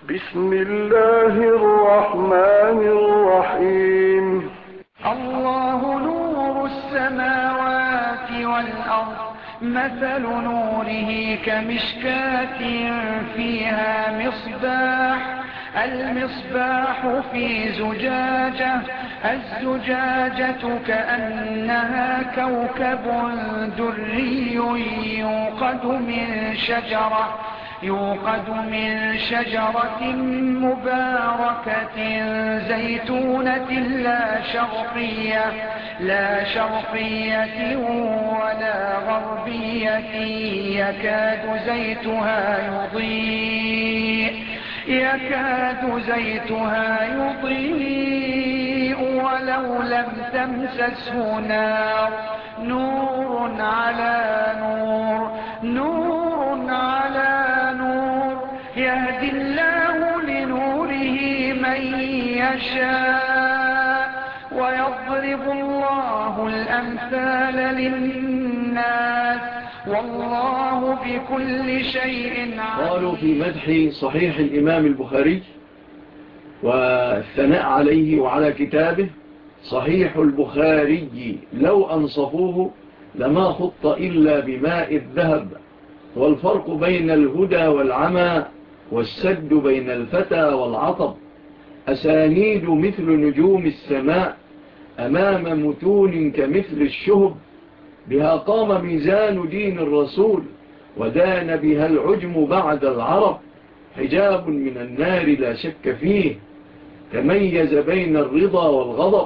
بسم الله الرحمن الرحيم. الله نور السماوات والأرض، مثل نوره كمشكاة فيها مصباح، المصباح في زجاجة، الزجاجة كأنها كوكب دري يوقد من شجرة مباركة زيتونة لا شرقية ولا غربية، يكاد زيتها يضيء ولو لم تمسسه نار، نور على نور، يهدي الله لنوره من يشاء، ويضرب الله الأمثال للناس، والله بكل شيء عليم. قالوا في مدح صحيح الإمام البخاري والثناء عليه وعلى كتابه: صحيح البخاري لو أنصفوه لما خط إلا بماء الذهب، والفرق بين الهدى والعمى، والسد بين الفتى والعطب، أسانيد مثل نجوم السماء أمام متون كمثل الشهب، بها قام ميزان دين الرسول ودان بها العجم بعد العرب، حجاب من النار لا شك فيه، تميز بين الرضا والغضب،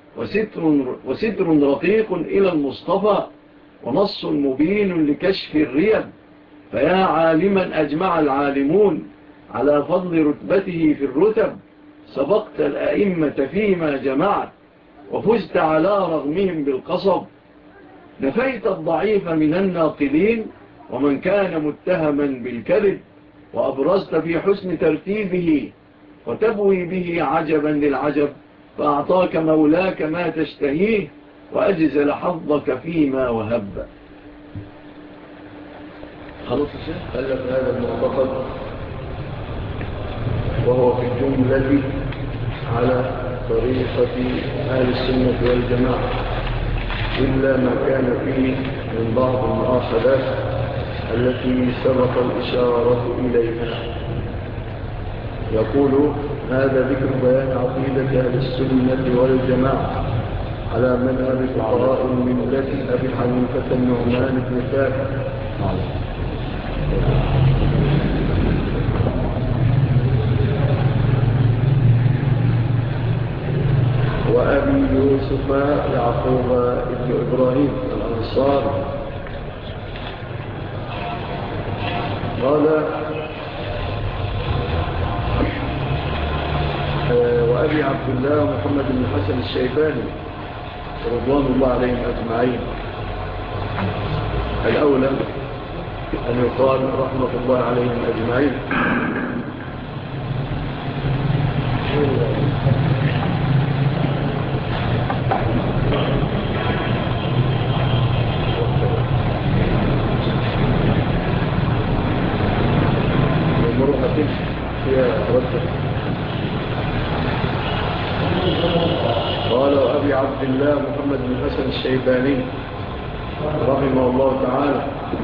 وستر رقيق إلى المصطفى، ونص مبين لكشف الريب، فيا عالما أجمع العالمون على فضل رتبته في الرتب، سبقت الأئمة فيما جمعت وفزت على رغمهم بالقصب، نفيت الضعيف من الناقلين ومن كان متهما بالكذب، وأبرزت في حسن ترتيبه وتبوي به عجبا للعجب، فأعطاك مولاك ما تشتهيه وأجزل حظك فيما وهب. خلص الشيخ ألف هذا المعتقد وهو في الجملة على طريقة أهل السنة والجماعة، إلا ما كان فيه من بعض المؤاخذات التي سبق الإشارة إليها. يقول: هذا ذكر بيان عقيدة أهل السنة والجماعة على منهج فقهاء الملة أبي حنيفة النعمان بن ثابت وأبي يوسف يعقوب بن إبراهيم الأنصاري. قال: وأبي عبد الله محمد بن حسن الشيباني رضوان الله عليهم أجمعين. الأولى أن يقال رحمة الله عليهم أجمعين. ومرحة فيها رتب. قال: وأبي عبد الله محمد بن حسن الشيباني رحمه الله تعالى.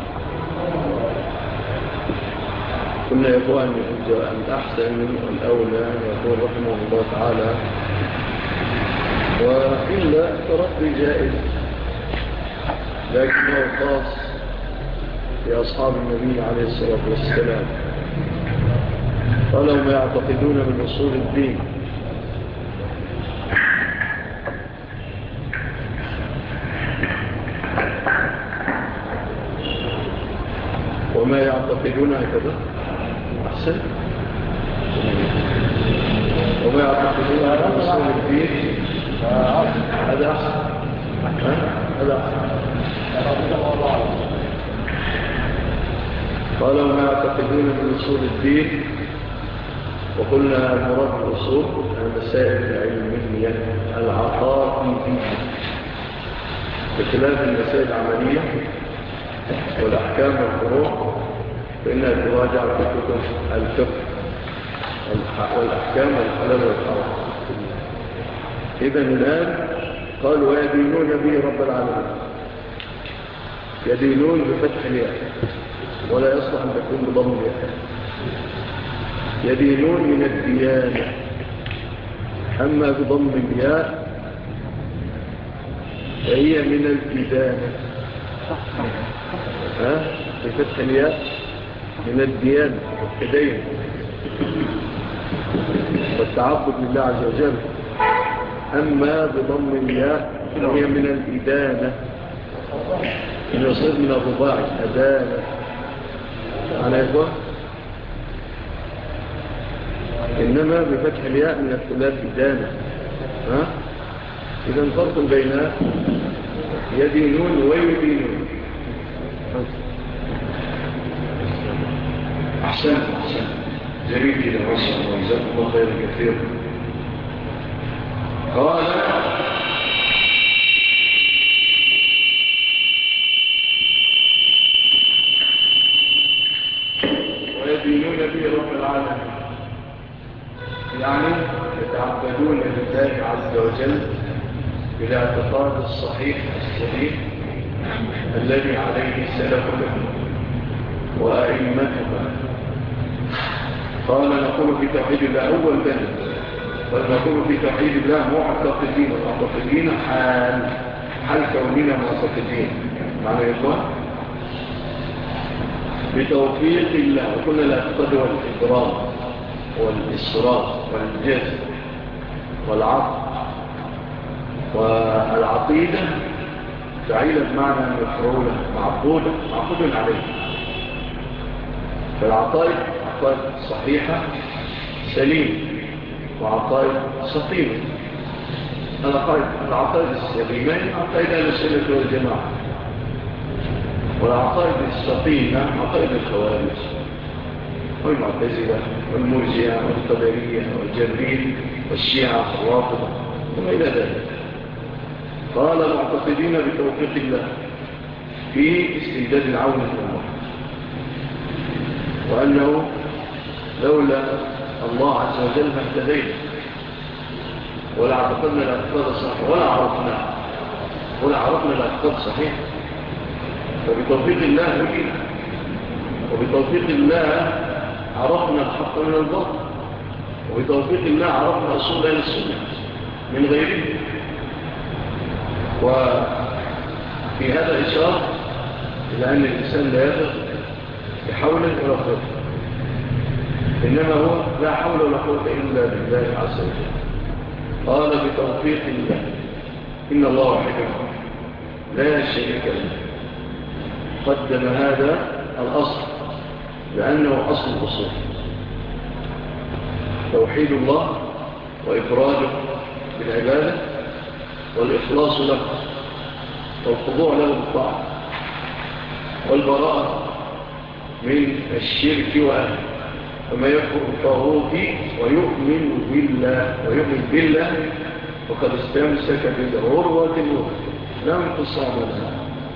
كنا يا إخوان الأحسن والأولى أن يقول رحمه الله تعالى، وإلا ترقي جائز، لكنه خاص بأصحاب النبي عليه الصلاة والسلام. قالوا: ما يعتقدون من أصول الدين. وما يعتقدون هكذا أحسن. وما يعتقدون من أصول الدين هذا أحسن. هذا أحسن. قالوا: ما يعتقدون من أصول الدين. وقلنا المراد بالأصول المسائل العلمية العقائدية بخلاف المسائل العملية والأحكام والفروع، فإنها تراجع في كتب الفقه والأحكام والحلال والحرام. إذن الآن قالوا يدينون به رب العالمين. يدينون بفتح الياء ولا يصلح أن تكون بضم الياء. يدينون من الديانة، أما بضم الياء فهي من الإدانة. بفتح الياء من الديانة والتدين والتعبد لله عز وجل. أما بضم الياء فهي من الإدانة، إنه يصير من الرباعي أدانة. أنا يقول إنما بفتح الياء من الثلاث إدانة. إذن فرق بين يدينون ويدينون. أحسن جميل جدا ما شاء الله، جزاكم الله خيرا كثيرا. قال ويدينون به رب العالمين، يعني يتعبدون لله عز وجل بالاعتقاد الصحيح السليم الذي عليه سلفنا وأئمتنا. قال نقول في توحيد الله أول بند، فنقول في توحيد الله معتقدين حال كوننا معتقدين. معنى يا إخوان بتوفيق الله، وكل الاعتقاد والإكرام والإصرار والجزم والعقل والعقيدة فعيلة بمعنى مفعولة معقود عليه. فالعقائد عقائد صحيحة سليم وعقائد سقيمة. العقائد السليمة عقائد السنة والجماعة، والعقائد السقيمة عقائد الخوارج والمعتزلة والمرجئة والقدرية والجبرية والشيعة والرافضة وما إلى ذلك. قال معتقدين بتوفيق الله في استمداد العون من الله، وأنه لولا الله عز وجل ما اهتدينا ولا اعتقدنا الاعتقاد الصحيح ولا عرفنا الاعتقاد الصحيح. فبتوفيق الله هدينا، وبتوفيق الله عرفنا الحق من الباطل، وبتوفيق الله عرفنا أصول أهل السنة من غيره. وفي هذا إشارة إلى أن الإنسان لا يثق بحول ولا قوة، إنما هو لا حول ولا قوة إلا بالله عز وجل. قال بتوفيق الله إن الله وحده لا شريك له. قدم هذا الأصل لأنه أصل الأصول، توحيد الله وإفراده بالعبادة والإخلاص له والخضوع له بالطاعة والبراءة من الشرك وأهله. فما يكفر الطاغوت ويؤمن بالله وقد استمسك بالعروة الوثقى لا انفصام لها.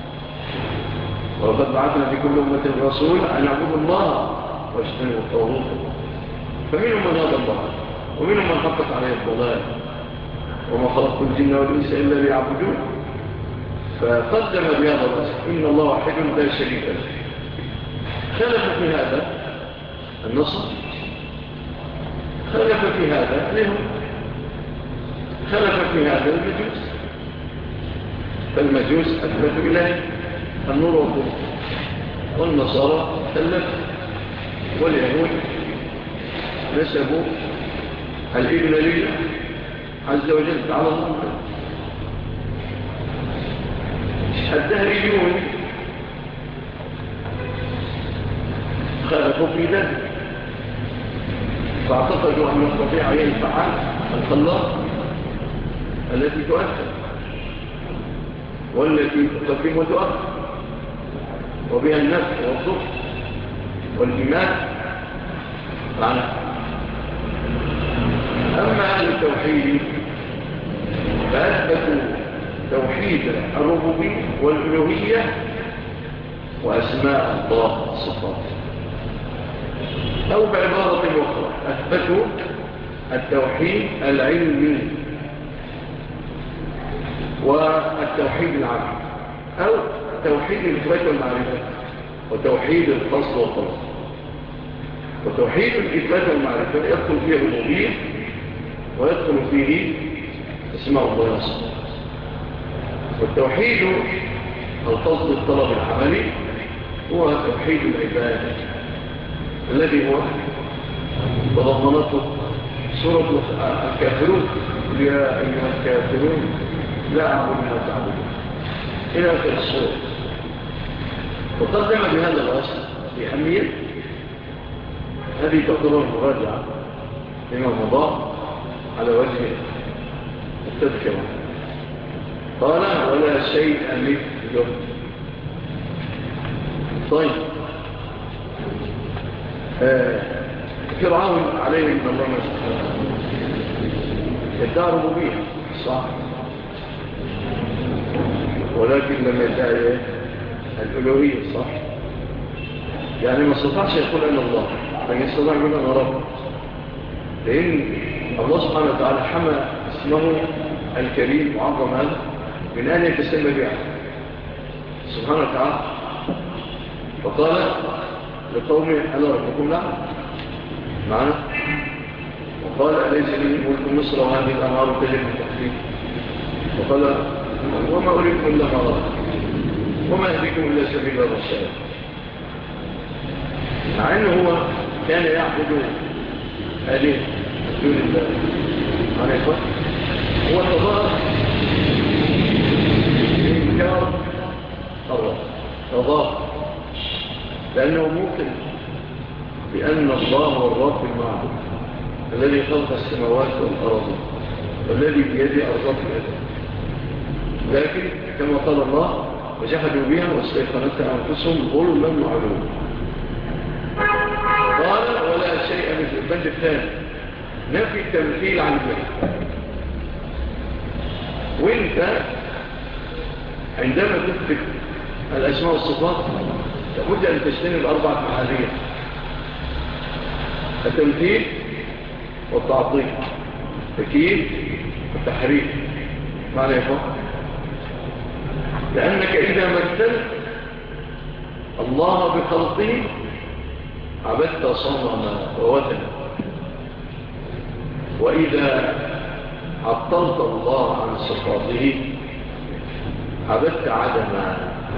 ولقد بعثنا في كل أمة رسول أن اعبدوا الله واجتنبوا الطاغوت، فمنهم من هدى الله ومنهم من حقت عليه الضلال، وما خلقت الجن والإنس إلا ليعبدون. فقدم بهذا الرسول إن الله واحد لا شريك له. خلف في هذا النصر، خلف في هذا اليهود، خلف في هذا المجوس. فالمجوس أثبتوا إليه النور والظلم، والنصارى خلفوا، واليهود نسبوا الابن لله عز وجل على الله. الدهريون خالفوا في ذلك، فاعتقدوا أن الطبيعة هي الفعال الخلاق التي تؤثر والتي تقدم وتؤثر، وبها النفع والضر والإيمان معنى. أما أهل التوحيد فأثبتوا توحيد الربوبية والألوهية وأسماء الله صفاته، أو بعبارة أخرى أثبتوا التوحيد العلمي والتوحيد العملي، أو توحيد الإثبات والمعرفة وتوحيد الفصل والخلق. وتوحيد الإثبات والمعرفة يدخل فيه الربوبية ويدخل فيه اسماء الله وصفاته. والتوحيد القصد الطلب العملي هو توحيد العبادة الذي هو تضمنته سورة الكافرون: يا أيها الكافرون لا أعبد ما تعبدون إلى آخر السورة. وقدم بهذا الأصل بأهمية هذه تعتبر مراجعة لما مضى على وجه التذكرة. قال: ولا شيء مثله. طيب، فرعون عليه من الله ادعى ربوبية صح، ولكن لم يدعي الألوهية صح. يعني ما استطاعش يقول أنا الله، لكن استطاع يقول أنا رب، لأن الله سبحانه وتعالى حمى اسمه الكريم وعظم هذا من أن يتسمى بها سبحانه وتعالى. فقال لقومه: أنا ربكم لا معنا. وقال: أليس لي ملك مصر وهذه الأنهار تجري من تحتي. وقال: وما أريكم إلا ما أراد وما أهديكم إلا سبيل الرشاد. مع أنه هو كان يعبد آلهة دون الله. معنى يقول هو تظاهر إنكار الله، تظاهر لأنه ممكن بأن الله هو الرب المعبود الذي خلق السماوات والأرض والذي بيده أرضات الأرض. لكن كما قال الله: وجحدوا بها واستيقنتها أنفسهم ظلما وعلوا. قال: ولا شيء مثل. البند الثاني نفي التمثيل عن الله. وانت عندما تثبت الأسماء والصفات لابد أن تجتنب 4 محاذير: التمثيل والتعطيل، التكييف والتحريف. معنى يفهم؟ لأنك إذا مثلت الله بخلقه عبدت صنما ووثنا، وإذا عطلت الله عن صفاته عبدت عدما،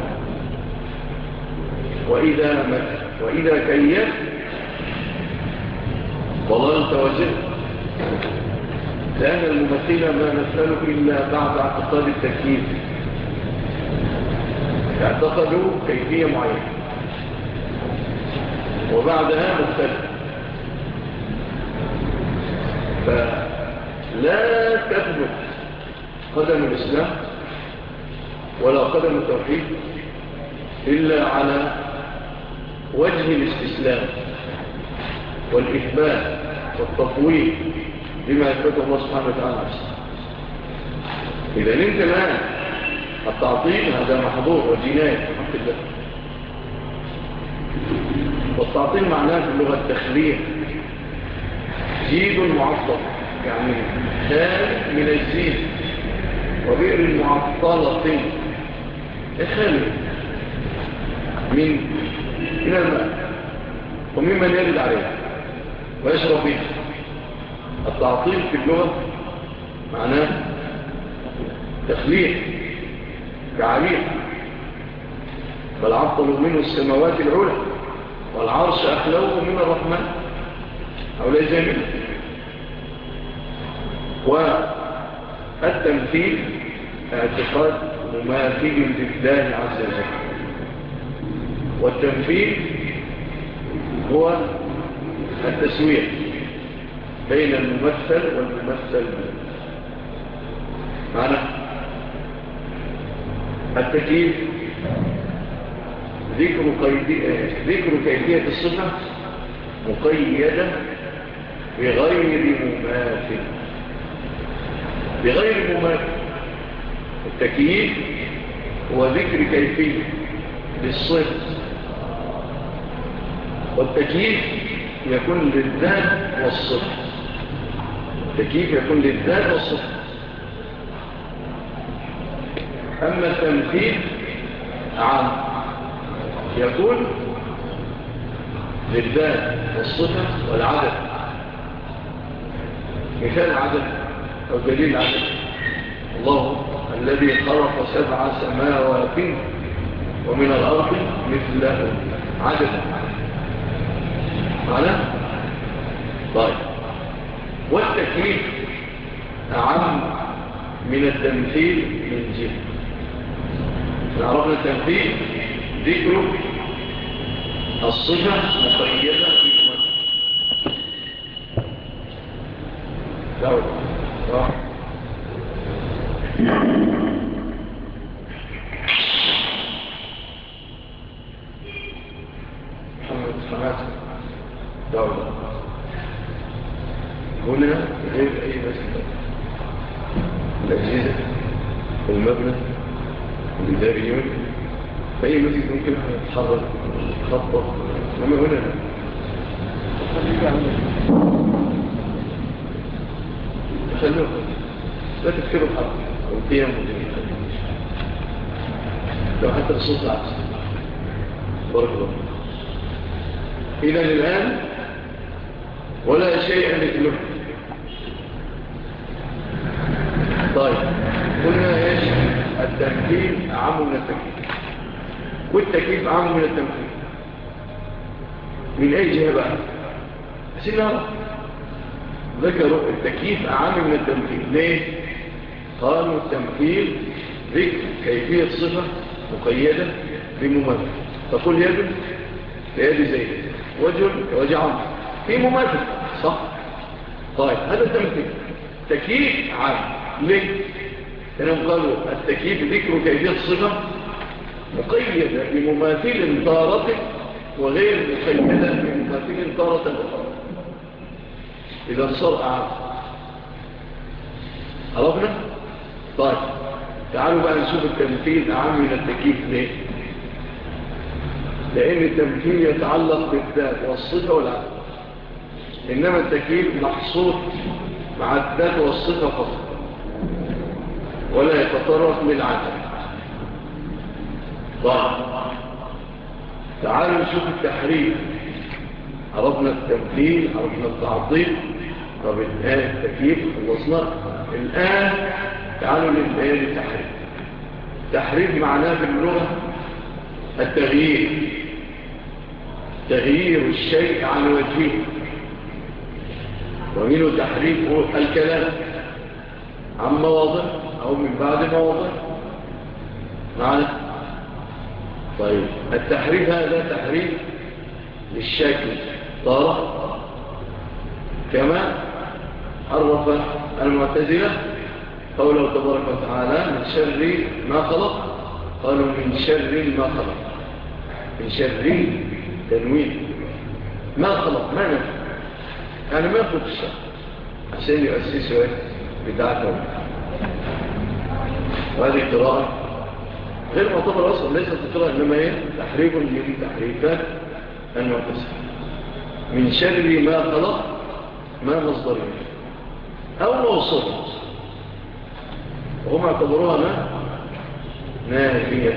وإذا كيفت ضللت وجهت. لأن الممثل ما مثله إلا بعد اعتقاد التكييف، اعتقدوا كيفية معينة وبعدها مختلف. فلا تثبت قدم الإسلام ولا قدم التوحيد إلا على وجه الاستسلام والإثبات والتطويل بما يثبته الله سبحانه وتعالى نفسه. إذا انت الآن التعطيل هذا محظور وجناية في حق الله. والتعطيل معناه في اللغة التخلية، جيد معطل يعني خال من الزيت، وبئر معطلة خالي من الماء وممن يرد عليه ويشرب به. التعطيل في اللغة معناه تخلية كعليق، بل عطلوا منه السماوات العلى والعرش أخلوه من الرحمن أولئك جميل. والتمثيل اعتقاد مماثل لله عز وجل، والتمثيل هو التسوية بين الممثل والممثل به. معنى التكييف ذكر كيفية الصفة مقيدة بغير مماثل. التكييف هو ذكر كيفية للصفة، والتكييف يكون للذات والصفة. التكييف يكون للذات والصفة. أما التمثيل عام يكون للذات والصفة والعدد. مثال العدد أو دليل العدد: الله الذي خلق 7 سماوات ومن الأرض مثله عدد. معنى؟ طيب، والتكييف أعم من التمثيل من جهة. عرفنا التمثيل ذكر الصفة مقيدة في دولة صح. محمد سمعت دولة هنا غير أي مسجد. الأجهزة والمبنى والإداريون فأي مسجد ممكن يتحرك يخطط. وما هنا خلوه لا تفكروا الحرب والقيام والجميع لو حتى الصوت العكس. بارك الله. إذن الآن ولا شيء مثله. طيب، قلنا ايش؟ التمثيل أعم من التكييف، والتكييف أعم من التمثيل. من أي جهة بقى؟ سنة ذكروا التكييف أعم من التمثيل. ليه؟ قالوا التمثيل ذكر كيفية صفة مقيدة بمماثل. تقول يد كيد زيد، وجه كوجه عمرو، في مماثل صح؟ طيب، هذا التمثيل. تكييف عام. ليه؟ لأنهم قالوا التكييف ذكر كيفية صفة مقيدة بمماثل طارة وغير مقيدة بمماثل طارة أخرى. إذا صار أعام. عرفنا؟ طيب، تعالوا بقى نشوف التمثيل أعام من التكييف. ليه؟ لأن التمثيل يتعلق بالذات والصفة والعدد، إنما التكييف محصور مع الذات والصفة فقط ولا يتطرق للعدد. طيب، تعالوا نشوف التحريف. عرفنا التمثيل، عرفنا التعطيل. طب الآن التكييف خلصنا. الآن تعالوا للآن التحريف. التحريف معناه في اللغة التغيير، تغيير الشيء عن وجهه. ومنه تحريف الكلام عن مواضع أو من بعد مواضع. معنى؟ طيب، التحريف هذا تحريف للشكل طارق، كما حرف المعتزلة قوله تبارك وتعالى من شر ما خلق. قالوا من شر ما خلق، من شر تنوين ما خلق، ما نفع، يعني ما يخلق الشر عشان يؤسسوا بدعته. وهذه قراءة غير معتبرة أصلا، ليست قراءة إنما هي تحريف من تحريفات المعتزلة. من شر ما خلق، ما مصدره أو موصوله، وهم اعتبروها ما نافية.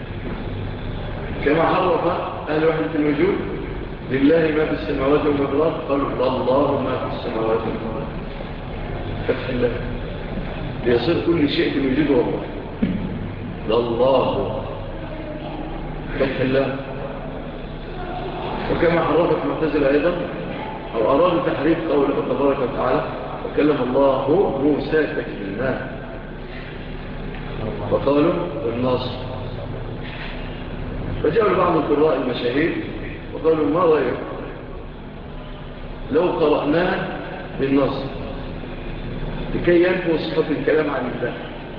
كما حرف أهل وحدة الوجود لله ما في السماوات وما في الأرض، قالوا الله ما في السماوات وما في الأرض، فتح الله ليصير كل شيء في الوجود والله. الله فتح الله. وكما حرفت معتزلة أيضا أو أرادوا تحريف قوله تبارك وتعالى وكلم الله موسى تكليما، وقالوا بالنصر. فجاءوا بعض القراء المشاهير وقالوا ما رأيك لو قرأناه بالنصر لكي ينفوا صفة الكلام عن الله؟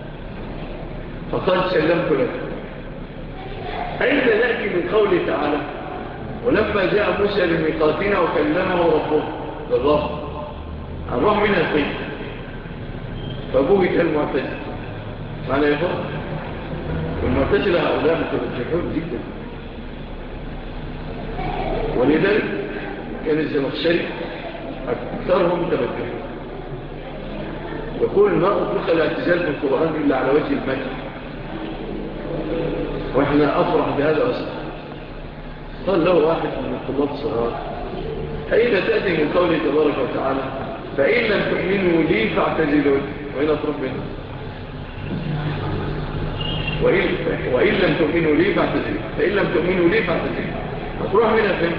فقال سلمت لك. أين نأتي من قوله تعالى ولما جاء موسى لميقاتنا وكلمه ربه بالرب الرب من الخير فبوهت المعتزلة. معنى يا فرق والمعتزلة هؤلاء مترجحون جدا، ولذلك كان الزمخشري أكثرهم تبدل، يقول ما أطلق الاعتزال في القرآن إلا على وجه المجد، وإحنا أفرح بهذا أصلا. قال له واحد من الطلاب الصغار أين تأتي من قوله تبارك وتعالى فإن لم تؤمنوا لي فاعتزلون، وإن أطرف منه وإن لم تؤمنوا لي فاعتزلون، فإن لم تؤمنوا لي فاعتزلون، هتروح منها فين؟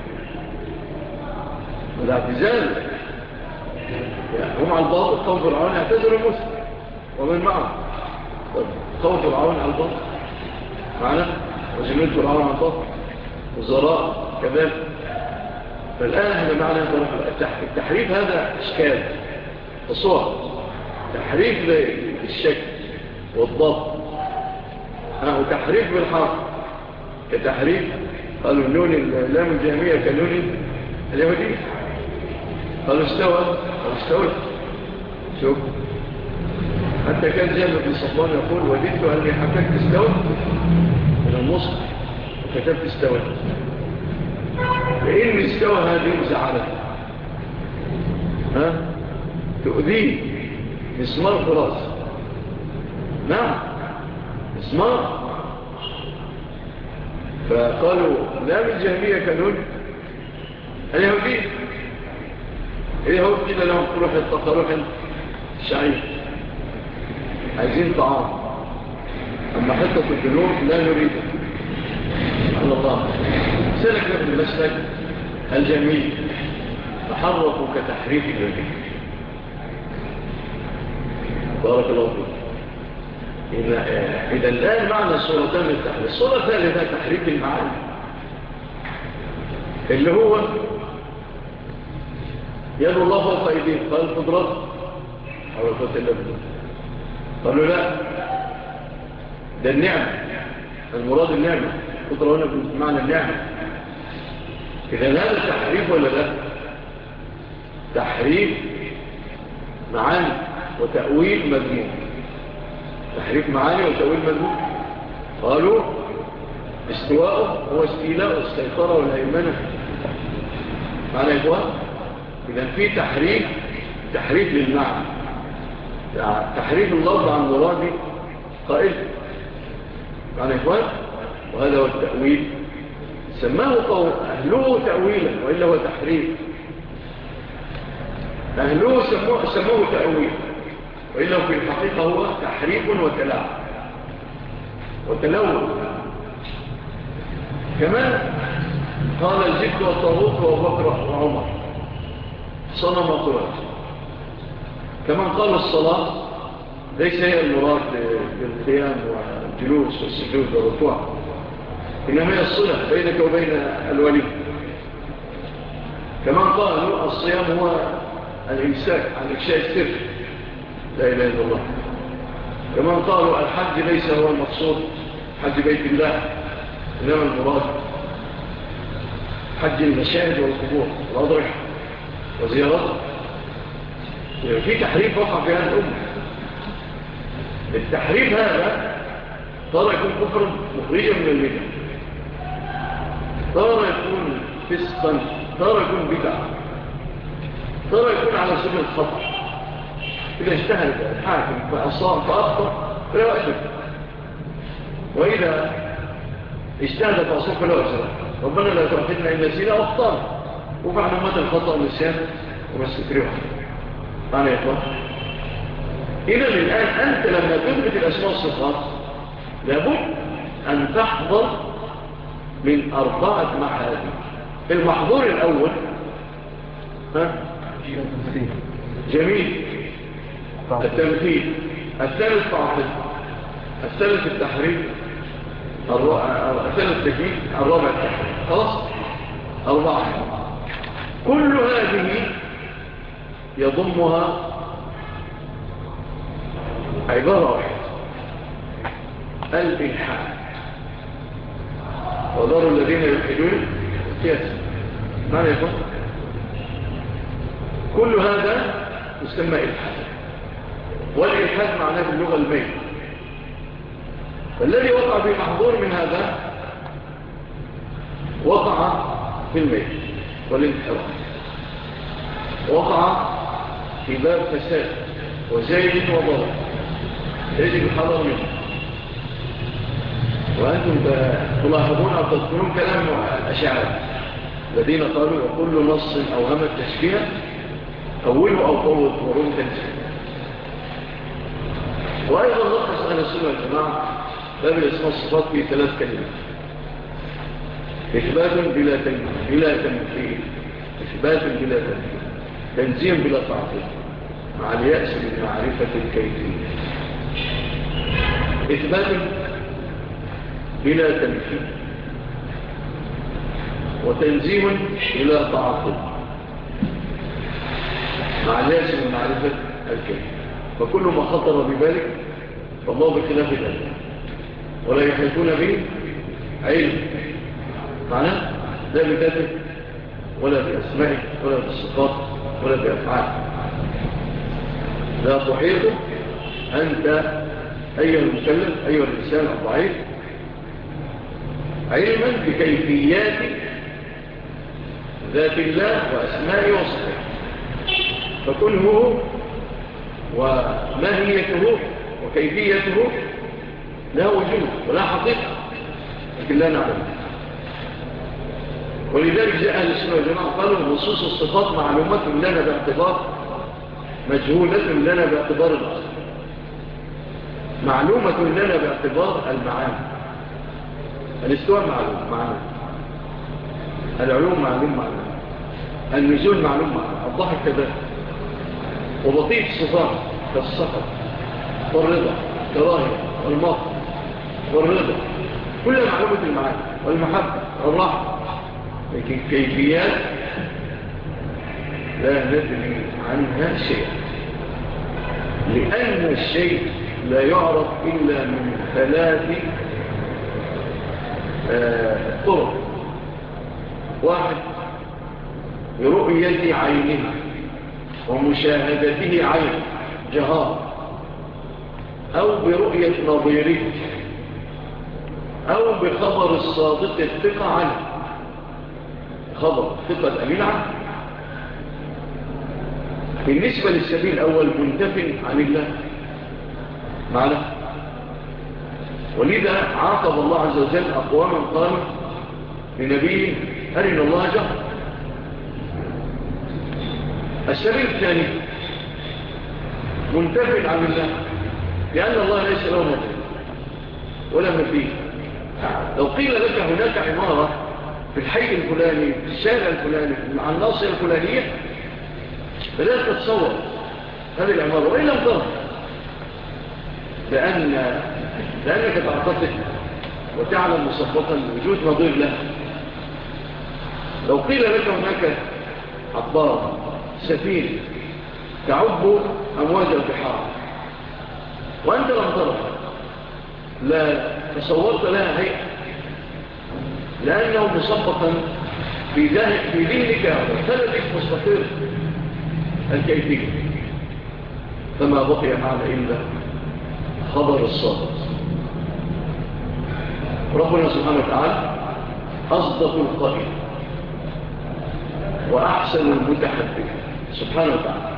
الاعتزال يعني هم على الباطل. قوم فرعون اعتزلوا موسى ومن معه. قوم فرعون على الباطل معنا، وجنود فرعون على الباطل، وزراء كذلك. فالآن احنا معنا التحريف هذا إشكال الصور، تحريف للشكل والضبط، وتحريف بالحرف كتحريف. قالوا اللون اللام الجامية كاللون اليهودي، قالوا استوى استوت. شوف حتى كان جابر بن صفوان يقول وددت أني حكمت استوت من المصحف وكتبت استوت، لأن استوى هذه مزعلة تؤذيه مسمار في رأسه. نعم مسمار. فقالوا لا من جهمية كانون اليهودي كده لهم روح الطاقة، روح الشعير، عايزين طعام، أما حتة الجنوب لا نريده. سبحان الله. سلك ابن المسلك الجميل تحركوا كتحريف الجميل. بارك الله فيك. إذا الآن معنى الصورتان التحريف. الصورة الثالثة تحريف المعاني، اللي هو يد الله فوق أيديه. قال القدرات أو القدرة إلا بالله. قالوا لا، ده النعمة، المراد النعمة. القدرة هنا بمعنى النعمة. إذا هذا تحريف ولا لا؟ تحريف معاني وتأويل مذموم. تحريف معاني وتأويل مذموم. قالوا استواءه هو استيلاء السيطرة والهيمنة. معنى يا إخوان إذا في تحريف للمعنى، تحريف اللفظ عن مراد قائل. معنى يا إخوان وهذا هو التأويل. سماه أهله تأويلا وإلا هو تحريف. أهله سموه تأويل وإلا في الحقيقة هو تحريف وتلاعب وتلون. كمان قال الجد والطاغوت وبكر وعمر صنم وقرات. كمان قال الصلاة ليس هي المراد بالقيام والجلوس والسجود والركوع، إنما هي الصلة بينك وبين الولي. كمان قالوا الصيام هو الإمساك عن إفشاء السر، لا إله إلا الله. كمان قالوا الحج ليس هو المقصود حج بيت الله، إنما المراد حج المشاهد والقبور والأضرحة وزيارته. في تحريف وقع في هذه الأمة. التحريف هذا ترى يكون كفرا مخرجا من الملة، ترى يكون فسقا، ترى يكون بدعة، ترى يكون على سبيل الخطأ. إذا اجتهد الحاكم فأخطأ فلا أجر، وإذا اجتهد فأصاب فلا أجر. ربنا لا تؤاخذنا إن نسينا وأخطأنا، وفعلا مات الخطأ والنسيان وما استكرهه. معنى يا إخوان إذا الآن أنت لما تثبت الأسماء والصفات لابد أن تحضر من 4 محاذير. المحظور الأول جميل التمثيل، الثالث تعطيل، الثالث التحريف، الثالث التكييف، الرابع التحريف. خلاص 4. كل هذه يضمها عبارة واحدة الإلحاد. وذروا الذين يلحدون سياسة. معنى يكون كل هذا يسمى إلحاد، والإلحاد معناه باللغة الميت. فالذي وقع في محظور من هذا وقع في الميت. والانحراف، وقع في باب فساد وزيد وضرر يجب الحذر منه. وأنتم تلاحظون أو تذكرون كلام الأشاعرة الذين قالوا وكل نص أوهم التشبيه أوله أو فوض ورون تنسيه. وأيضا لخص أهل السنة والجماعة باب الاسماء والصفات في 3 كلمات: إثبات بلا تمثيل، إثبات بلا تمثيل، تنزيم بلا تعطيل، مع اليأس من معرفة الكيفية. إثبات بلا تمثيل، وتنزيم بلا تعطيل، مع اليأس من معرفة الكيفية. فكل ما خطر ببالك فالله بخلاف ذلك، ولا يحيطون به علم معناه لا بذاته ولا بأسمائه ولا بالصفات ولا بأفعاله. لا تحيط أنت أيها المكلف أيها الإنسان الضعيف علما بكيفيات ذات الله وأسمائه وصفاته، فكله وماهيته وكيفيته لا وجود ولا حقيقة، لكن لا نعلم. ولذلك جاء أهل السنة والجماعة قالوا نصوص الصفات معلومات لنا باعتبار مجهولة لنا باعتبار الأصل، معلومة لنا باعتبار المعاني. الاستواء معلوم، العلوم معلوم، النزول معلوم، الضحك كذلك، وبطيء الصفات كالسخط والرضا كراهية والمطر والرضا كل معلومة المعاني والمحبة والرحمة، لكن كيفيات لا ندري عنها شيء، لأن الشيء لا يعرف إلا من 3 طرق: 1 برؤية عينه ومشاهدته عين جهار، أو برؤية نظيره، أو بخبر الصادق الثقة عنه، خبر ثقة الأمين عنه. بالنسبة للسبيل الأول منتف عن الله معنى، ولذا عاقب الله عز وجل أقواما قالوا لنبيه أرنا الله جهر. السبيل الثاني منتف عن الله، لأن الله ليس له مطلق ولا مثيل. لو قيل لك هناك عمارة في الحي الفلاني في الشارع الفلاني مع الناصية الفلانية، فلا تتصور هذه العمارة وإن لم ترى، لأنك تعتقد وتعلم مسبقا وجود نظير لها. لو قيل لك هناك عطار سفينة تعب أمواج البحار وأنت لم ترى، لا تصورت لها هيئة، لأنه مسبقا في ذهنك وثلثك مستقر الكيفية، فما بقي معنا إلا خبر الصادق. ربنا سبحانه وتعالى أصدق القائل وأحسن المتحدث سبحانه وتعالى،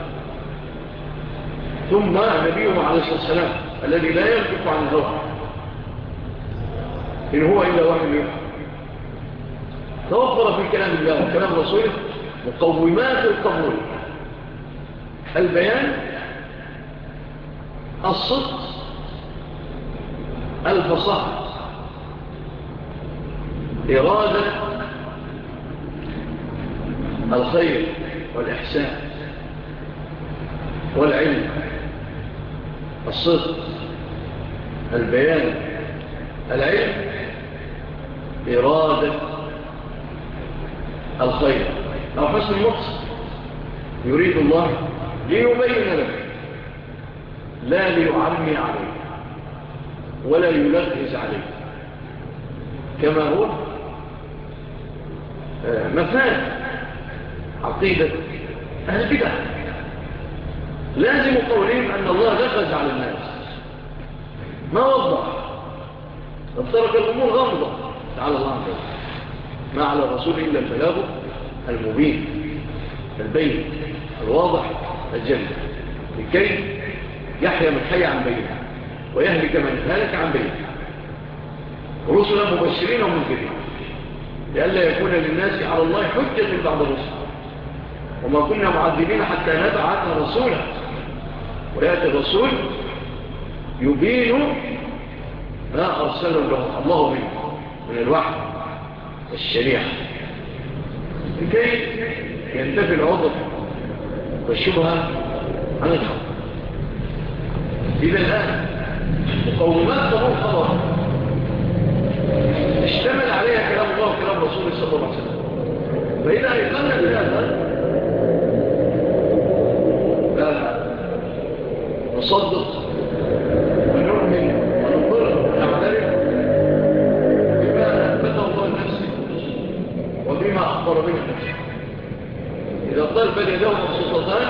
ثم نبيه عليه الصلاة والسلام الذي لا ينطق عن الهوى إن هو إلا وحي يوحى، توفر في كلام الله وكلام رسوله مقومات القبول: البيان، الصدق، الفصاحة، إرادة الخير والإحسان والعلم. الصدق، البيان، العلم، إرادة الخير أو حسن المقصد، يريد الله ليبين لك لا ليعمي عليه ولا يلغز عليه، كما هو مفاد عقيدة أهل البدع. لازم قولهم أن الله لغز على الناس، ما وضح، ترك الأمور غامضة. تعالى الله عنه ما على الرسول إلا البلاغ المبين البين الواضح الجلي لكي يحيى من حي عن بينه ويهلك من هلك عن بينه رسلا مبشرين ومنذرين لئلا يكون للناس على الله حجة بعد الرسل وما كنا معذبين حتى نبعث رسولا ويأتي الرسول يبين ما أرسله له الله منه من الوحي والشريعة لكي ينتفي العذر والشبهة عن الحق. إذا الآن مقومات قبول خبر اشتمل عليها كلام الله وكلام رسوله صلى الله عليه وسلم. فإذا أيقنا بهذا لا نصدق ونؤمن ونقر ونعترف بما أثبته الله لنفسه وبما أخبر به نفسه. إذا طلب يده مبسوطتان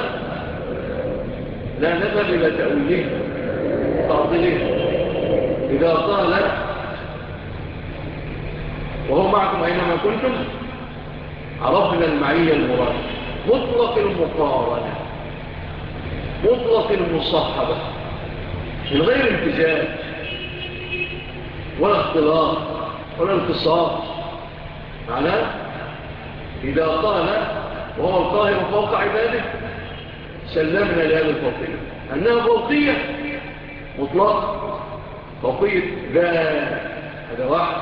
لا نذهب إلى تأويله وتعطيله. إذا قال وهو معكم أينما كنتم عرفنا المعية المراد مطلق المقارنة مطلق المصاحبة من غير امتزاج ولا اختلاط ولا انتصار. معناه إذا قال وهو القاهر فوق عباده سلمنا لهذه الفوقية أنها فوقية مطلق فوقية ذات هذا واحد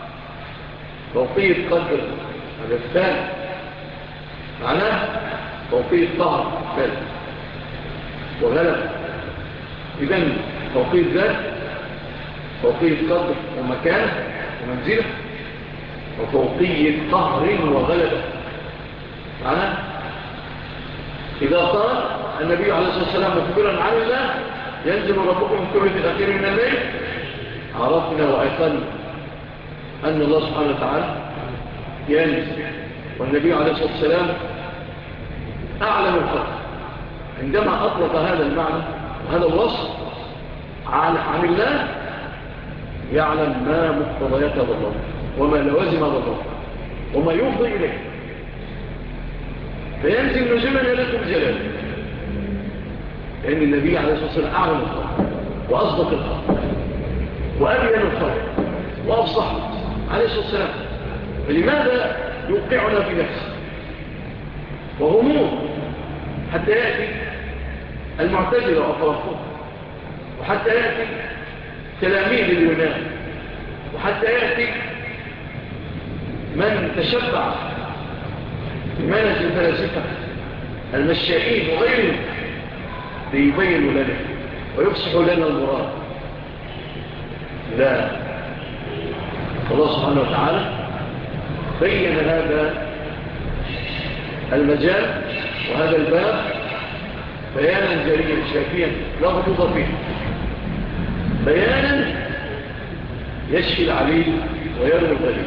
فوقية قدر هذا الثاني معناه فوقية طهر ثالث وغلب. إذن فوقية ذات فوقية قدر ومكان ومنزلة وفوقية طهر وغلب. معناه إذا قال النبي عليه الصلاة والسلام مخبرا عن الله ينزل ربكم في الثلث الأخير من الليل عرفنا وأيقنا أن الله سبحانه وتعالى ينزل والنبي عليه الصلاة والسلام أعلم الخلق عندما أطلق هذا المعنى وهذا الوصف عن الله يعلم ما مقتضيات هذا الله وما لوازم هذا الله وما يفضي إليه فينزل نزولا يليق بجلاله لأن النبي عليه الصلاة والسلام أعلم الخلق وأصدق الخلق وأبين الخلق وأفصح عليه الصلاة والسلام. فلماذا يوقعنا في نفسه وغموض حتى يأتي المعتزلة وأطرافه وحتى يأتي تلاميذ اليونان وحتى يأتي من تشبع بمنهج الفلاسفة المشائين وغيرهم ليبينوا لنا ويفسحوا لنا المراد. لا الله سبحانه وتعالى بين هذا المجال وهذا الباب بيانا جليا شافيا لا غضوض فيه بيانا يشفي العليل ويروي الغليل.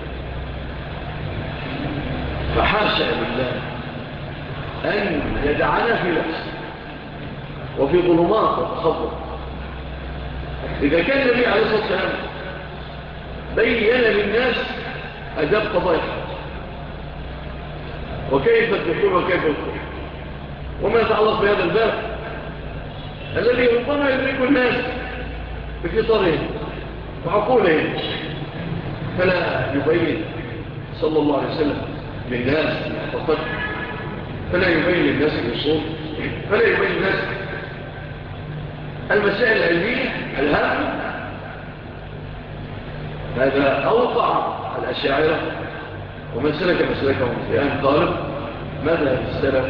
فحاشا لله أن يدعنا في نفسه وفي ظلمات وتصور. إذا كان النبي عليه الصلاة والسلام بين للناس أداب قضايا وكيف الدخول وكيف الدخول وما يتعلق بهذا الباب الذي ربما يدرك الناس بفطرهم وعقولهم فلا يبين صلى الله عليه وسلم للناس فقط فلا يبين للناس الوصول فلا يبين للناس المسائل العلمية الهامة. هذا أوقع الأشاعرة ومن سلك مسلكهم في آن قالوا مذهب السلف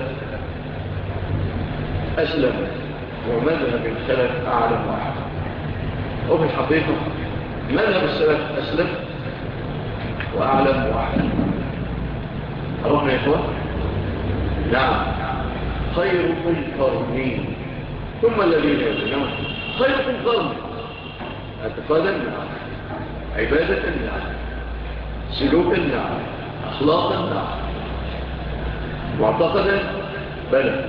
أسلم ومذهب الخلف أعلم واحد. وفي الحقيقة مذهب السلف أسلم وأعلم واحد. عرفنا يا إخوان؟ نعم خيركم قرنين ثم الذين يؤمنون. خيركم قرن اعتقادا نعم عبادة نعم سلوكا نعم أخلاقا نعم معتقدا بلى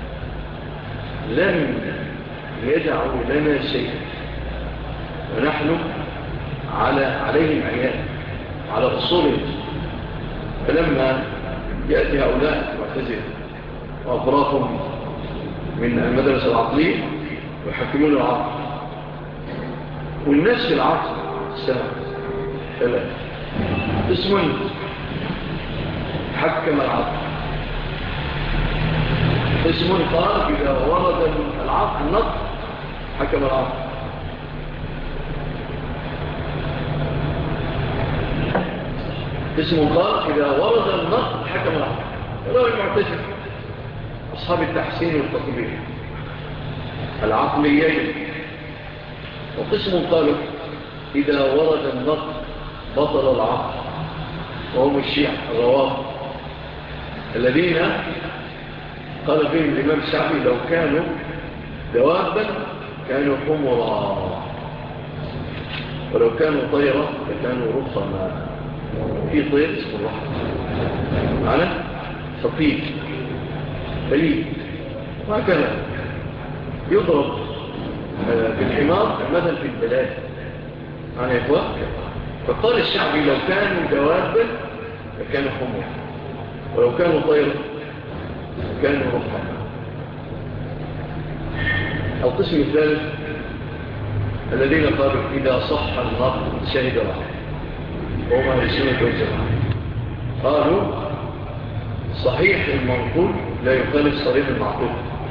لم يدعوا لنا شيء ونحن عليهم عيان على أصولهم. فلما يأتي هؤلاء المعتزلة وأفراقهم من المدرسة العقلية ويحكمون العقل، والناس في العقل السنة ثلاثة. اسم حكم العقل، اسم قال إذا ورد العقل النقل حكم العقل، اسم قال إذا ورد النقل حكم العقل. هذا المعتزلة أصحاب التحسين والتطبيق العقليين. وقسم قالوا إذا ورد النقل بطل العقل، وهم الشيعة الروافض الذين قال فيهم الإمام الشافعي لو كانوا دوابا كانوا حمرا، ولو كانوا طيرا فكانوا رخما. في طير اسمه الرحمة معنا خطيب بليد، وهكذا يضرب بالحمار المثل في البلاد معنا يا إخوة. فقال الشعبي لو كانوا دوابا فكانوا حمرا، ولو كانوا طيرا كانوا رخما. القسم الثالث الذين قالوا إذا صح النقل شهد العقل، وهم أهل السنة والجماعة. قالوا صحيح المنقول لا يخالف صريح المعقول.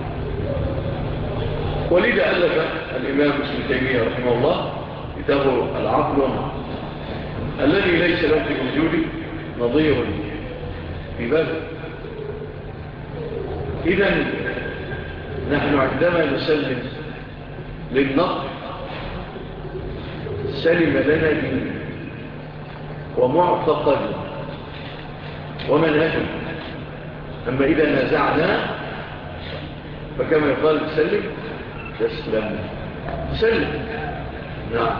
ولذا ألف الإمام ابن تيمية رحمه الله كتابه العقل والنقل الذي ليس له في وجوده نظير في بابه. إذن نحن عندما نسلم للنقل سلم لنا دين ومعتقد ومنهج. أما إذا نازعنا فكما يقال سلم تسلم، سلم. نعم.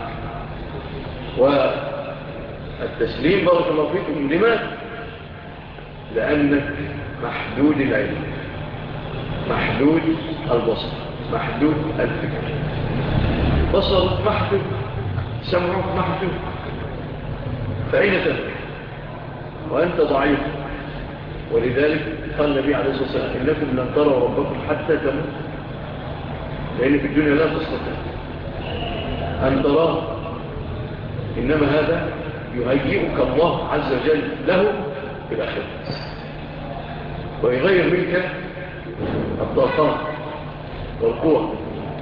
والتسليم بارك الله فيكم لماذا؟ لأنك محدود العلم، محدود البصر، محدود الفكر. بصرك محدود، سمعك محدود، فأين تفكر وأنت ضعيف؟ ولذلك قال النبي عليه الصلاة والسلام إنكم لن تروا ربكم حتى تموتوا، لأن في الدنيا لا تستطيع أن تراه، إنما هذا يهيئك الله عز وجل له في الآخرة، ويغير منك الطاقات والقوة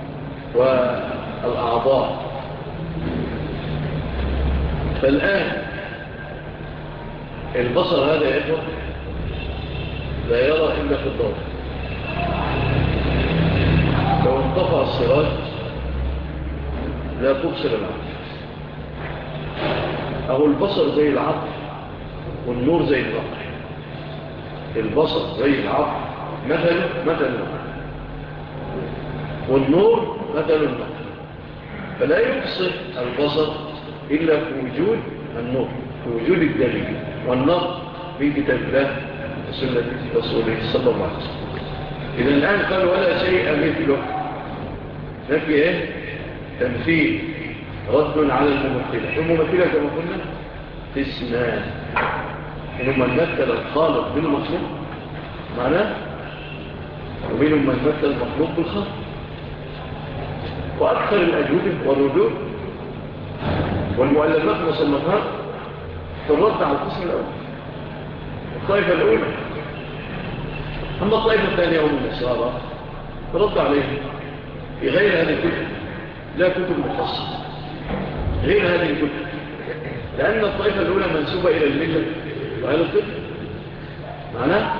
والأعضاء. فالآن البصر هذا يا إخوة لا يرى إلا في الضوء. لو انطفأ السراج لا تبصر العقل. أهو البصر زي العقل والنور زي العقل. البصر زي العقل مثل العقل، والنور مثل النور. فلا يبصر البصر إلا في وجود النور، في وجود الدليل والنور من كتاب الله وسنة رسوله صلى الله عليه وسلم. إذا الآن قال ولا شيء مثله، نفي إيه؟ تمثيل، رد على الممثلة. الممثلة كما قلنا قسمان، منهم من مثل الخالق بالمخلوق معناه، ومنهم من مثل المخلوق بالخالق. وأكثر الأجوبة والردود والمؤلفات والمصنفات في الرد على القسم الأول، الطائفة الأولى. أما الطائفة الثانية هم النصارى فرد عليهم في غير هذه الكتب، لا كتب مخصصة غير هذه الكتب، لأن الطائفة الأولى منسوبة إلى الملة وأهل الطب معناه،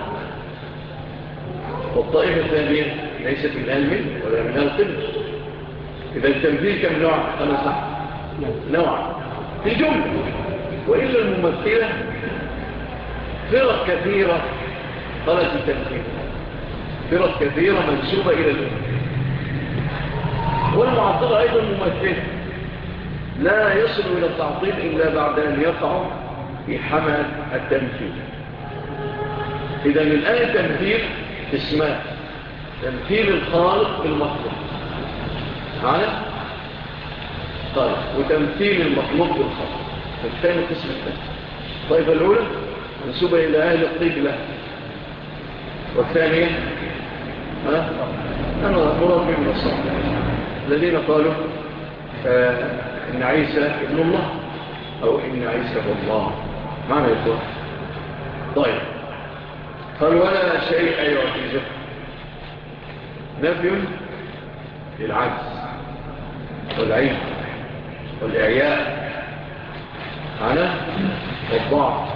والطائفة الثانية ليست من أهل الملة ولا من أهل الطب. إذا التمثيل كم نوع؟ 5 نوع في الجملة. وإلا الممثلة فرق كثيرة قالت التمثيل، فرق كثيرة منسوبة إلى الممثلة. والمعطلة أيضا ممثلة لا يصل إلى التعطيل إلا بعد أن يقع في حمل التمثيل. إذا الآن التمثيل اسمان: تمثيل الخالق بالمخلوق معنا، طيب، وتمثيل المخلوق بالخالق. الثاني قسم الثاني. الطائفة الأولى منسوبة إلى أهل الطيب له والثانية أنا مراد من النصارى الذين قالوا إن عيسى ابن الله أو إن عيسى هو الله معنى يقول طيب قال ولا شيء يعجزه نفي للعجز والعيب والإعياء على والضعف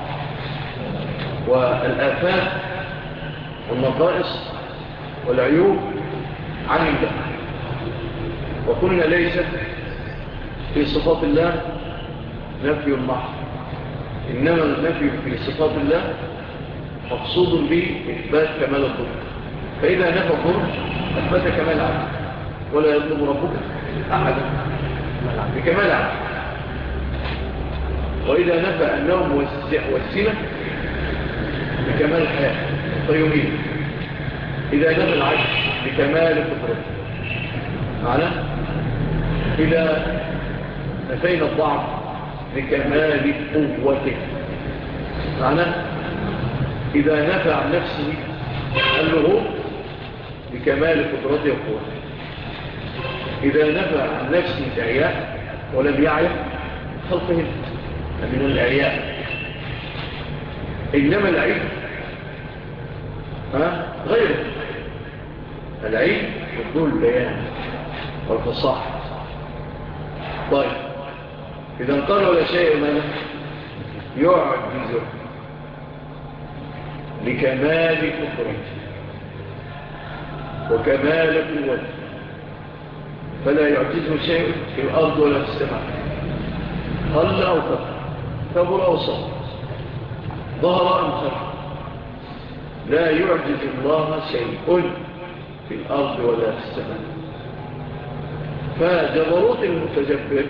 والآفات والنقائص والعيوب عن الله وقلنا ليس في صفات الله نفي محض إنما النفي في صفات الله مقصود به إثبات كمال الضر فإذا نفى الضر أثبت كمال عبد ولا يطلب ربك أحدا بكمال عبد وإذا نفى النوم والسنة بكمال الحياة فيمين إذا نفى العجز بكمال قدرته معنى إذا نفينا الضعف بكمال قوته معنى إذا نفى عن نفسه اللهوب بكمال قدرته وقوته إذا نفى عن نفسه الإعياء ولم يعي خلقه من الإعياء إنما العيب غيره العيب يقول البيان والفصاحة طيب إذا قال ولا شيء ما يعجزه لكمال قدرته وكمال قوته فلا يعجزه شيء في الأرض ولا في السماء قل أو كبر أو صغر ظهر أم خفي لا يعجز الله شيء في الأرض ولا في السماء فجبروت المتجبر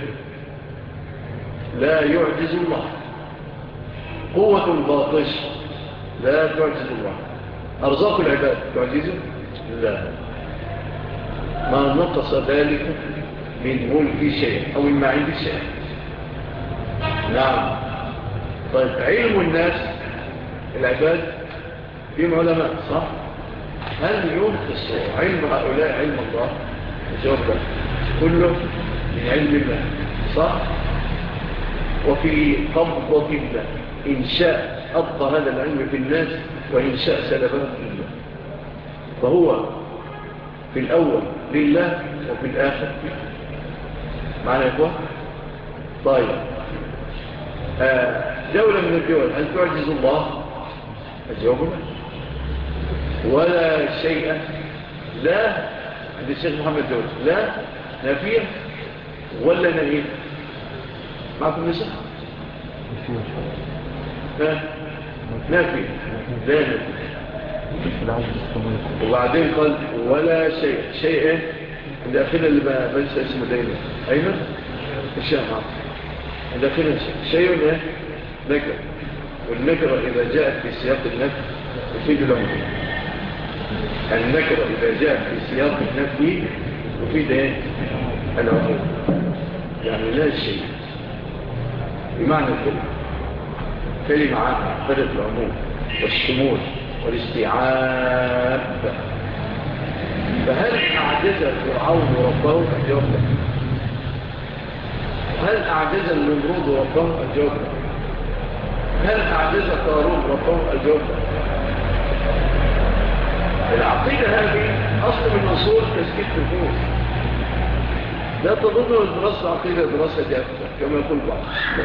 لا يعجز الله قوة الباطش لا تعجز الله أرزاق العباد تعجزه لا ما نقص ذلك من ملك شيء أو من معين شيء نعم طيب علم الناس العباد فيهم علماء صح هل ينقص علم هؤلاء علم الله الجواب كله من علم الله صح وفي قبضة الله إن شاء أبقى هذا العلم في الناس وإن شاء سلبه لله فهو في الأول لله وفي الآخر معنى يقول طيب دولة من الدول هل تعجز الله الجواب ولا شيء لا عند الشيخ محمد دولة لا نافية ولا نهية معكم نساء نافية لا نافية وبعدين قال ولا شيء الأخيرة اللي بنسى اسمه دايما أيمن الشيخ الأخيرة شيء نكر والنكرة إذا جاءت في سياق النفي يفيد له النكرة إذا جاءت في سياق النفي يفيد العموم يعني لا شيء بمعنى كلمة عامة فدت العموم والشمول والاستيعاب فهل أعجز فرعون ربه الجواب لا هل أعجز النمرود ربه الجواب لا هل أعجز قارون ربه الجواب لا العقيدة هذه أصل من أصول تسكيت نفوس لا تظن دراسة العقيدة دراسة جافة كما يقول بعض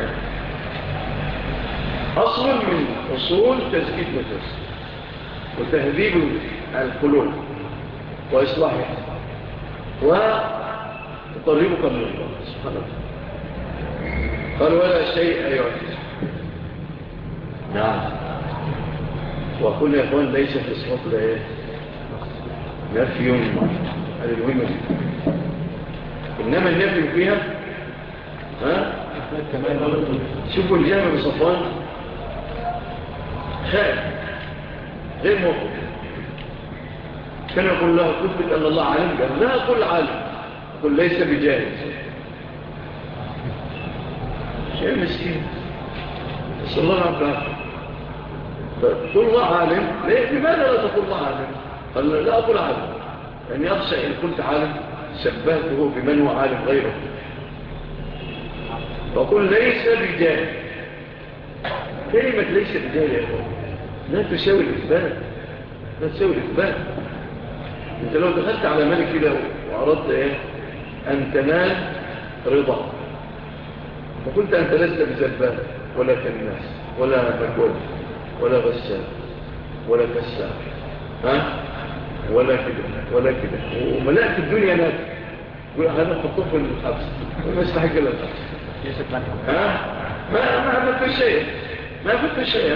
أصل من أصول تسكيت نفوس وتهذيب القلوب وإصلاحها وتقربك من الله سبحانه وتعالى قال ولا شيء يعجز نعم وكل يا إخوان ليس في صفات الآيات نفي عن المهمة إنما النفي فيها شوفوا الجامع بصفوان خائف غير موقف كان يقول لها تثبت أن الله عالم قال لا أقول عالم أقول ليس بجاهز شيء مسكين بس الله عبد تقول الله عالم، لماذا لا تقول الله عالم؟ قال لا أقول عالم، لأن يخشى إن قلت عالم شبهته بمن هو عالم غيره. فقل ليس بجاهل. كلمة ليس بجاهل يا أخوان لا تساوي الإثبات، لا تساوي الإثبات. أنت لو دخلت على ملك كده وأردت أن تنال رضا وقلت أنت لست بزبان ولا كناس ولا مكوج ولا غسال ولا كسار ولا كده ولا كده وملأت الدنيا ناس، يقول هذا خطوه في الحبس وما يستحق إلا الحبس. ما أفدت الشيء، ما أفدت الشيء.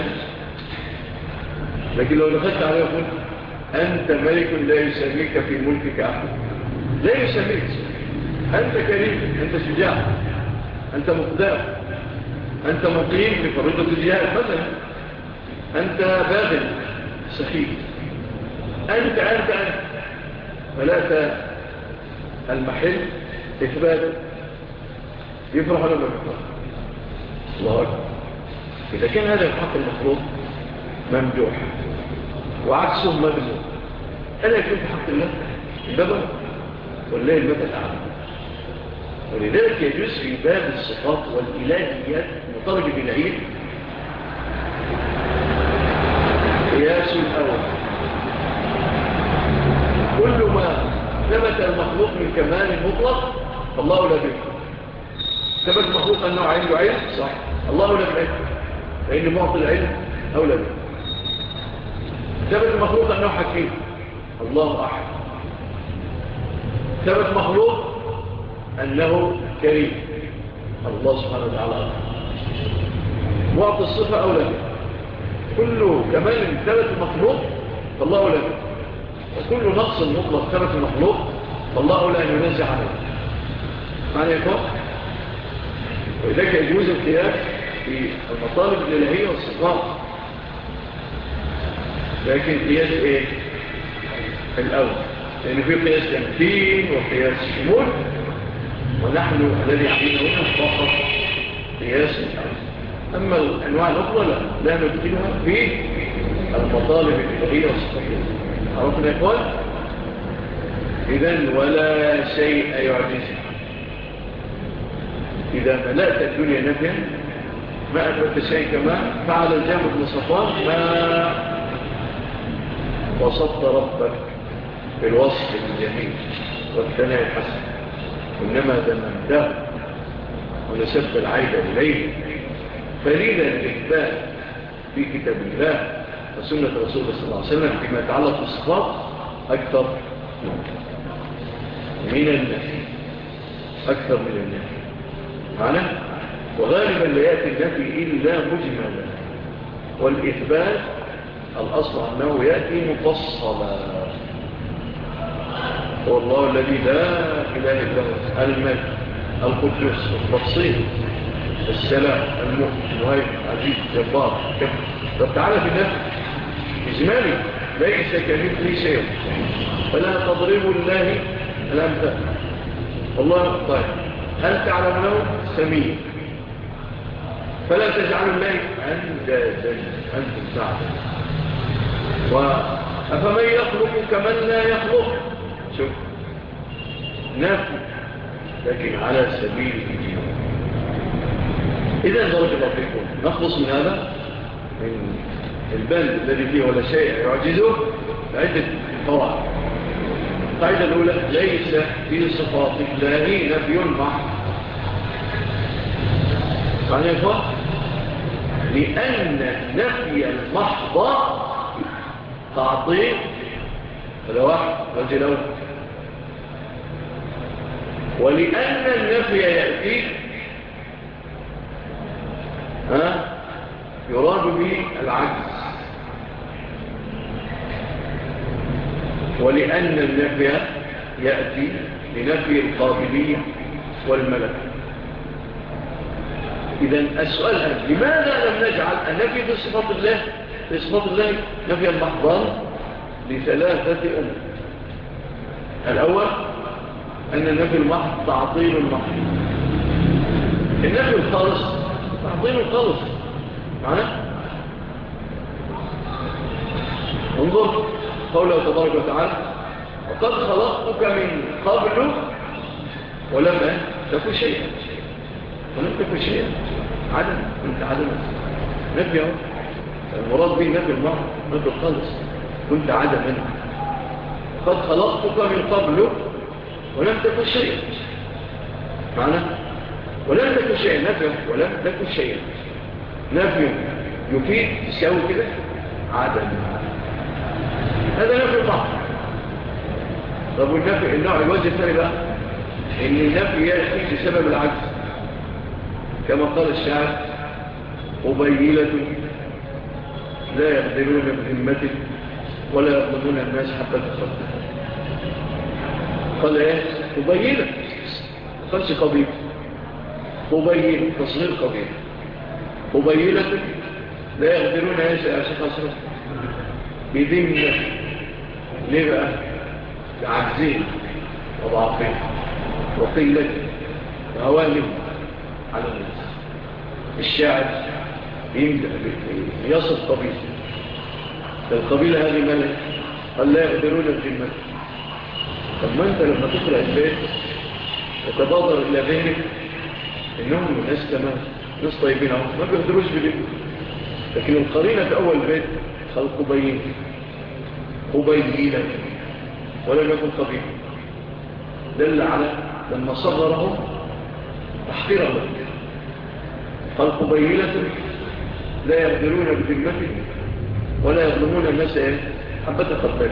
لكن لو دخلت عليه وقلت أنت ملك لا يسميك في ملكك أحد، لا يسميك، أنت كريم، أنت شجاع، أنت مقدار، أنت مقيم بفريضة الجهاد مثلا، أنت باغل سخيف، أنت فلا المحل إثبات. يفرح ولا ما يفرح؟ الله أكبر. إذا كان هذا الحق المطلوب ممدوح وعكسه مذموم، ألا يكون في حق الله البابا والله المثل الأعلى. ولذلك يجوز في باب الصفات والإلهيات مطالب بالعيد قياس الأول. كل ما ثبت المخلوق من كمال مطلق فالله لا به. ثبت المخلوق أنه عنده علم صح، الله لا بالعلم فإن معطي العلم أولى به. ثبت المخلوق أنه حكيم، الله أحد. ثبت مخلوق أنه كريم، الله سبحانه وتعالى معطي الصفة أولى به. كل كمال ثبت المخلوق فالله أولى به، وكل نقص مطلق ثبت المخلوق فالله أولى أن ينزع عنه. معنى يكون وإذاك يجوز القياس في المطالب الإلهية والصفات، لكن قياس إيه؟ الأول، لأن في قياس تمثيل وقياس شمول، ونحن الذي عندنا هنا فقط قياس الأول. أما الأنواع الأخرى لا ندخلها في المطالب الإلهية والصفات. عرفنا يا إخوان؟ إذن ولا شيء يعجزه. إذا ملأت الدنيا نفيا ما أثبت شيء كما فعل الجامع بن صفوان، ما وصفت ربك بالوصف الجميل والثناء الحسن، إنما ذممته ونسبت العيب إليه. فلينا الإثبات في كتاب الله وسنة رسول الله صلى الله عليه وسلم فيما يتعلق بالصفات أكثر من النفي، أكثر من النفي معنا. وغالبا لا يأتي النفي إلا مجملا، والإثبات الأصل أنه يأتي مفصلا. هو الله الذي لا إله إلا هو الملك القدوس التفصيل السلام المؤمن المهيمن العزيز الجبار. طب تعالى في النفي إجمالي ليس كمثله شيء فلا تضربوا الله الأمثال. الله طيب هل تعلم له سميع فلا تجعلوا الله أندادا أنتم تعلمون. وأفمن يخلق كمن لا يخلق، شوف نفي لكن على سبيل الإجمال. إذن بارك الله فيكم نخلص من هذا من البند الذي فيه ولا شيء يعجزه بعدة قواعد. القاعدة الأولى ليس في صفات الله نفي محض. يعني يا إخوان لأن نفي المحض تعطيل هذا واحد رجل أول، ولأن النفي يأتي يراد به العجز، ولأن النفي يأتي لنفي القابلية والملك. إذن السؤال لماذا لم نجعل النفي في صفات الله في صفات الله نفي المحضان لثلاثة أمور. الأول أن النفي المحض تعطيل المحض، النفي الخالص تعطيل الخالص معنا. انظر قوله تبارك وتعالى وقد خلقتك من قبل ولم تكن شيئا ولم تكن شيئا عدم كنت عدما نفي اهو المراد به نفي المعنى نفي الخالص كنت عدما قد خلقتك من قبل ولم تكن شيئا معنى ولم تكن شيئا نفي ولم تكن شيئا نفي يفيد يساوي كده عدم هذا نفي البعض. طب والنفي النوع الوجه الثاني بقى ان النفي يأتي بسبب العجز كما قال الشاعر قبيلة لا يقدرون بذمته ولا يظلمون الناس حتى تخطئ. قال ايه قبيلة قالش قبيلة قبيلة تصغير قبيلة قبيلة لا يقدرون يا شيخ أسرف بذمة ليه بقى عجزين وضعفين وقيلة وهوانهم على الناس. الشاعر يصف قبيلة القبيلة هذه ملك قال لا يقدرون بذمة. طب ما انت لما تقرأ البيت يتبادر إلى ذهنك إنهم ناس تمام ناس طيبين ما بيقدروش بذمة. لكن القرينة في أول بيت قال قبيلة قبيلة ولم يكن قبيلة دل على لما صغرهم تحقيرا له. قال قبيلة لا يقدرون بذمته ولا يظلمون الناس حبة قبل.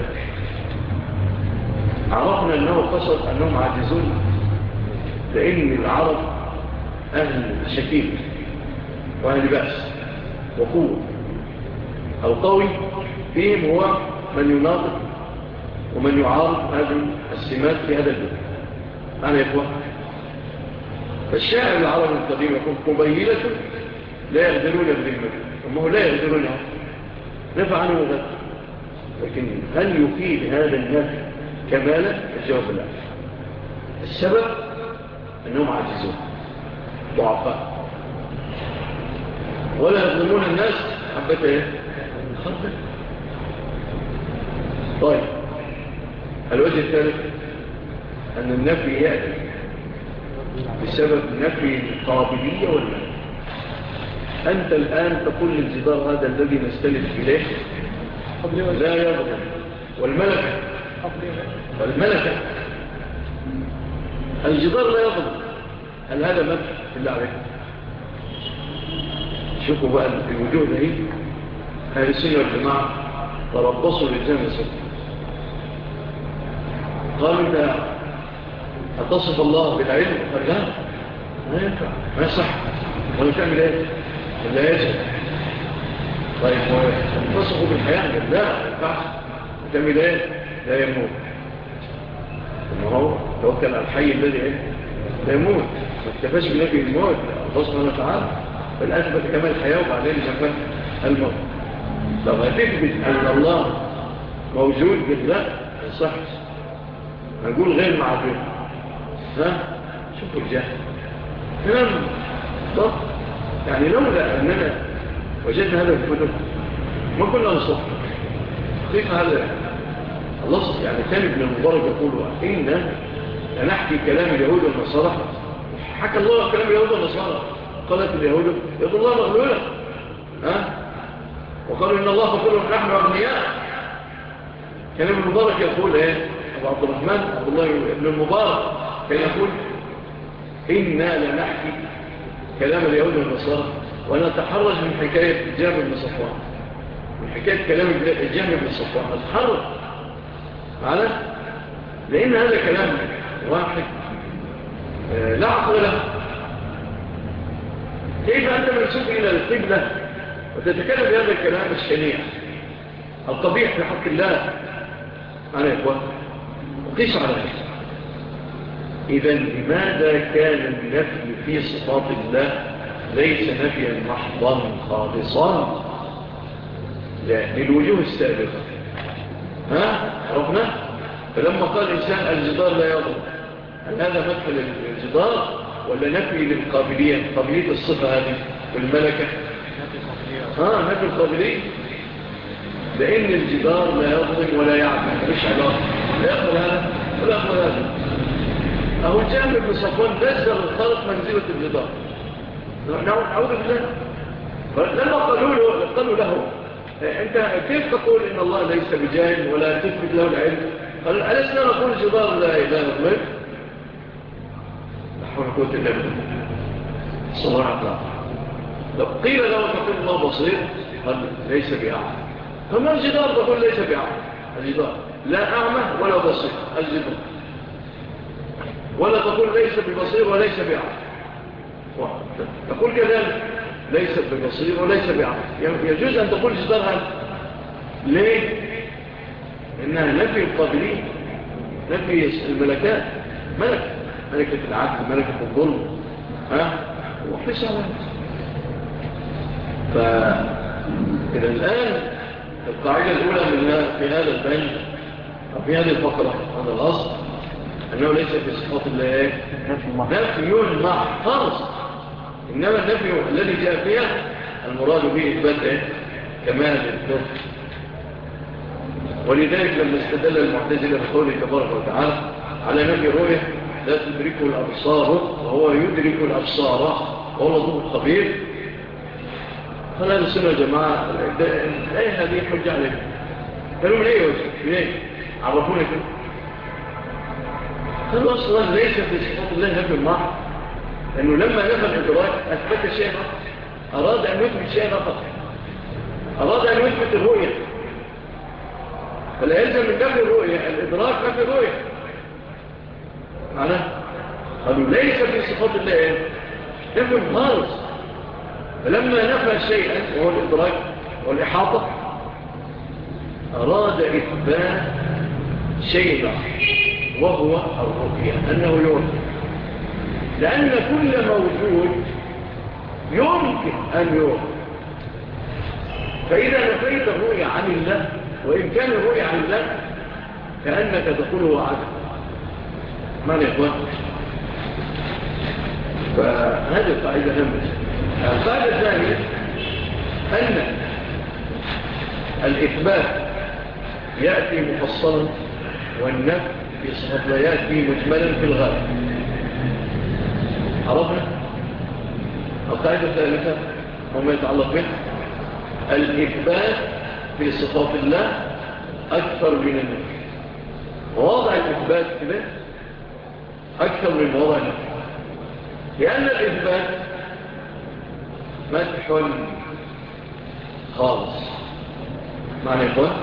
عرفنا أنه قصد أنهم عاجزون لأن العرب أهل شكيل وأهل بأس وقوة. القوي فيهم هو من يناطق ومن يعارض هذه السمات في هذا الدول. أنا يقول فالشاعر العربي القديم يقول قبيلة لا يقدرون بذمته وما هو لا يقدرون نفع عنه غد. لكن هل يفيد هذا النفي كمالا؟ الجواب لا. السبب أنهم عاجزون ضعفاء ولا يظلمون الناس حبة ايه خطأ. طيب الوجه الثالث أن النفي يأتي بسبب نفي القابلية ولا أنت الآن تقول للجدار هذا الذي نستند إليه لا يظلم والملكة الجدار لا يظلم. هل هذا مدح بالله عليك؟ شوفوا بقى الوجوه ده هذه السنة والجماعة تربصوا للجامعة السنة قالوا انت هتصف الله بالعلم قال لا ما ينفع ما يصح ولا تعمل ايه ولا يجب. طيب هتصفوا بالحياة قال لا ما ينفعش تعمل ايه لا يموت. ما هو توكل على الحي الذي ايه لا يموت ما اكتفاش بنبي الموت الله سبحانه وتعالى بل أثبت كمال الحياة وبعدين جفت الموت. لو هتثبت أن الله موجود بالله صح نقول غير معدوم شوفوا الجهل كلام صح. يعني لولا أننا وجدنا هذا الكتب ما كنا نصف كيف هذا الله يعني كان ابن المبارك يقول إن نحكي كلام اليهود والنصارى حكى الله كلام اليهود والنصارى قالت اليهود يقول الله مغلولة وقالوا إن الله فقير نحن أغنياء. كان ابن المبارك يقول أبو عبد الرحمن عبد الله ابن المبارك كان يقول إنا لنحكي كلام اليهود والنصارى ونتحرج من حكاية جابر بن صفوان من حكاية كلام جابر بن صفوان نتحرج معنا لأن هذا كلام واحد لا عقل له. كيف أنت منسوب إلى القبلة وتتكلم بهذا الكلام الشنيع القبيح في حق الله معنا يا إخوان وقيس على ذلك. إذن لماذا كان النفي في صفات الله ليس نفيا محضا خالصا للوجوه السابقة عرفنا؟ فلما قال الإنسان الجدار لا يضر هل هذا مدخل الجدار ولا نفي للقابلية قابلية الصفة هذه والملكة نفي القابلية لأن الجدار لا يظلم ولا يعمل، مش علاقة، لا يأخذ هذا ولا يأخذ هذا. أهو الجامع بن صفوان نزل الخلق منزلة الجدار، نعوذ بالله. فلما قالوا له أنت كيف تقول إن الله ليس بجاهل ولا تثبت له العلم؟ قال ألسنا نقول الجدار لا يظلم؟ نحن نقول إلا بالله صلى الله عليه وسلم. لو قيل له تقول الله بصير قال ليس بأعمى. فما الجدار تقول ليس بأعمى؟ الجدار لا أعمى ولا بصير الجدار، ولا تقول ليس ببصير وليس بأعمى، تقول كذلك ليس ببصير وليس بأعمى. يجوز أن تقول الجدار هذا. ليه؟ إنها نفي القابلين، نفي الملكات، ملكة العدل، ملكة الظلم، وفي سنة. فإذا الآن القاعدة الأولى في هذا البند أو في هذه الفقرة، هذا الأصل أنه ليس في صفات الله نفي محض خالص، إنما النفي الذي جاء فيها المراد به إثبات كمال الذات. ولذلك لما استدل المعتزلة بقوله تبارك وتعالى على نفي الرؤية لا تدركه الأبصار وهو يدرك الأبصار وهو لطيف الخبير، قال أهل السنة يا جماعة الآية هذه حجة عليكم. قالوا من أي وجه؟ من أي؟ عرفونا كده. قالوا أصلا ليس في صفات الله نفي المعنى، لأنه لما نفى الإدراك أثبت شيء آخر، أراد أن يثبت شيء آخر، أراد أن يثبت الرؤية، فلا يلزم من نفي الرؤية الإدراك نفي الرؤية. معناه قالوا ليس في صفات الله نفي خالص. فلما نفى شيئا وهو الإدراك والإحاطة أراد إثبات شيء وهو الرؤية، أنه يمكن، لأن كل موجود يمكن أن يرى. فإذا نفيت الرؤية عن الله وإمكان الرؤية عن الله كأنك تقول هو عدم. معنى يا إخوان؟ فهذه القاعدة هامة. القاعدة الثانية أن الإثبات يأتي مفصلا والنفي في صفات لا يأتي مجملا في الغالب. عرفنا؟ القاعدة الثالثة وما يتعلق به الإثبات في صفات الله أكثر من النفي. ووضع الإثبات كده أكثر من وضع النفي، لأن الإثبات مدح خالص. معنى يقول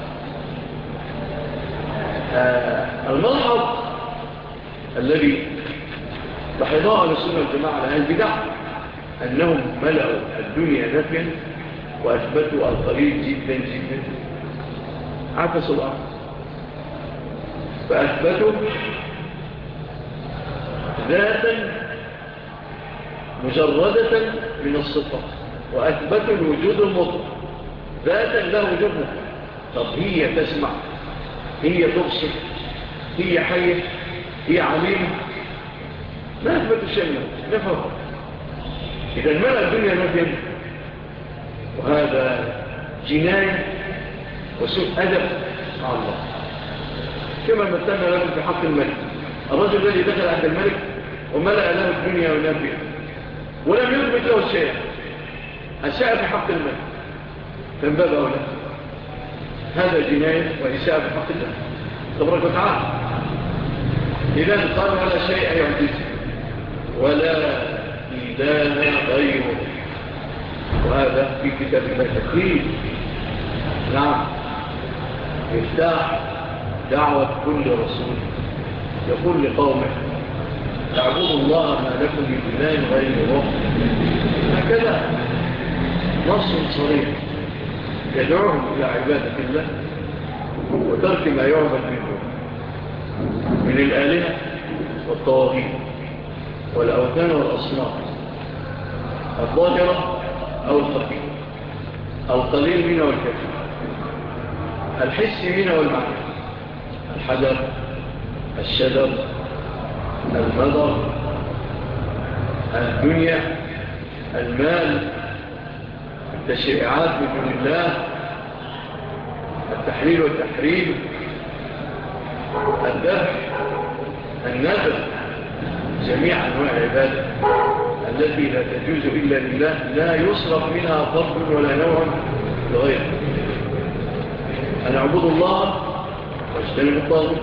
الملحظ الذي لاحظوه على السنة والجماعة على البدع أنهم ملأوا الدنيا نفيا وأثبتوا القليل جدا جدا، عكسوا الأمر فأثبتوا ذاتا مجردة من الصفات وأثبتوا الوجود المطلق ذاتا لا وجود مطلق. طب هي تسمع، هي تبصر، هي حية، هي عليمة، ما أثبتوا شيء منه، نفهم. إذا ملأ الدنيا نفيا، وهذا جناية وسوء أدب مع الله، كما مثلنا لكم في حق الملك. الرجل الذي دخل عند الملك وملأ له الدنيا ونفيا ولم يثبت له الشيء، أساء في حق الملك، فانباب أولا. هذا جناية وإساءة في حق الله تبارك وتعالى. إذا قال ولا شيء يعجز ولا إله غيره، وهذا في كتاب الله تكليف. نعم، يفتح دعوة كل رسول يقول لقومه اعبدوا الله ما لكم من إله غيره. هكذا نص صريح يدعوهم إلى عبادة الله وترك ما يعبد منه من الآلهة والطواغيت والأوثان والأصنام الظاهرة أو الخفية، القليل منه والكثير، الحس منه والمعنى، الحجر، الشجر، المدر، الدنيا، المال، التشريعات من دون الله، التحليل والتحريم، الذبح، النذر، جميع أنواع العبادة التي لا تجوز إلا لله لا يصرف منها فرد ولا نوع لغيره. أن اعبدوا الله واجتنبوا الطاغوت،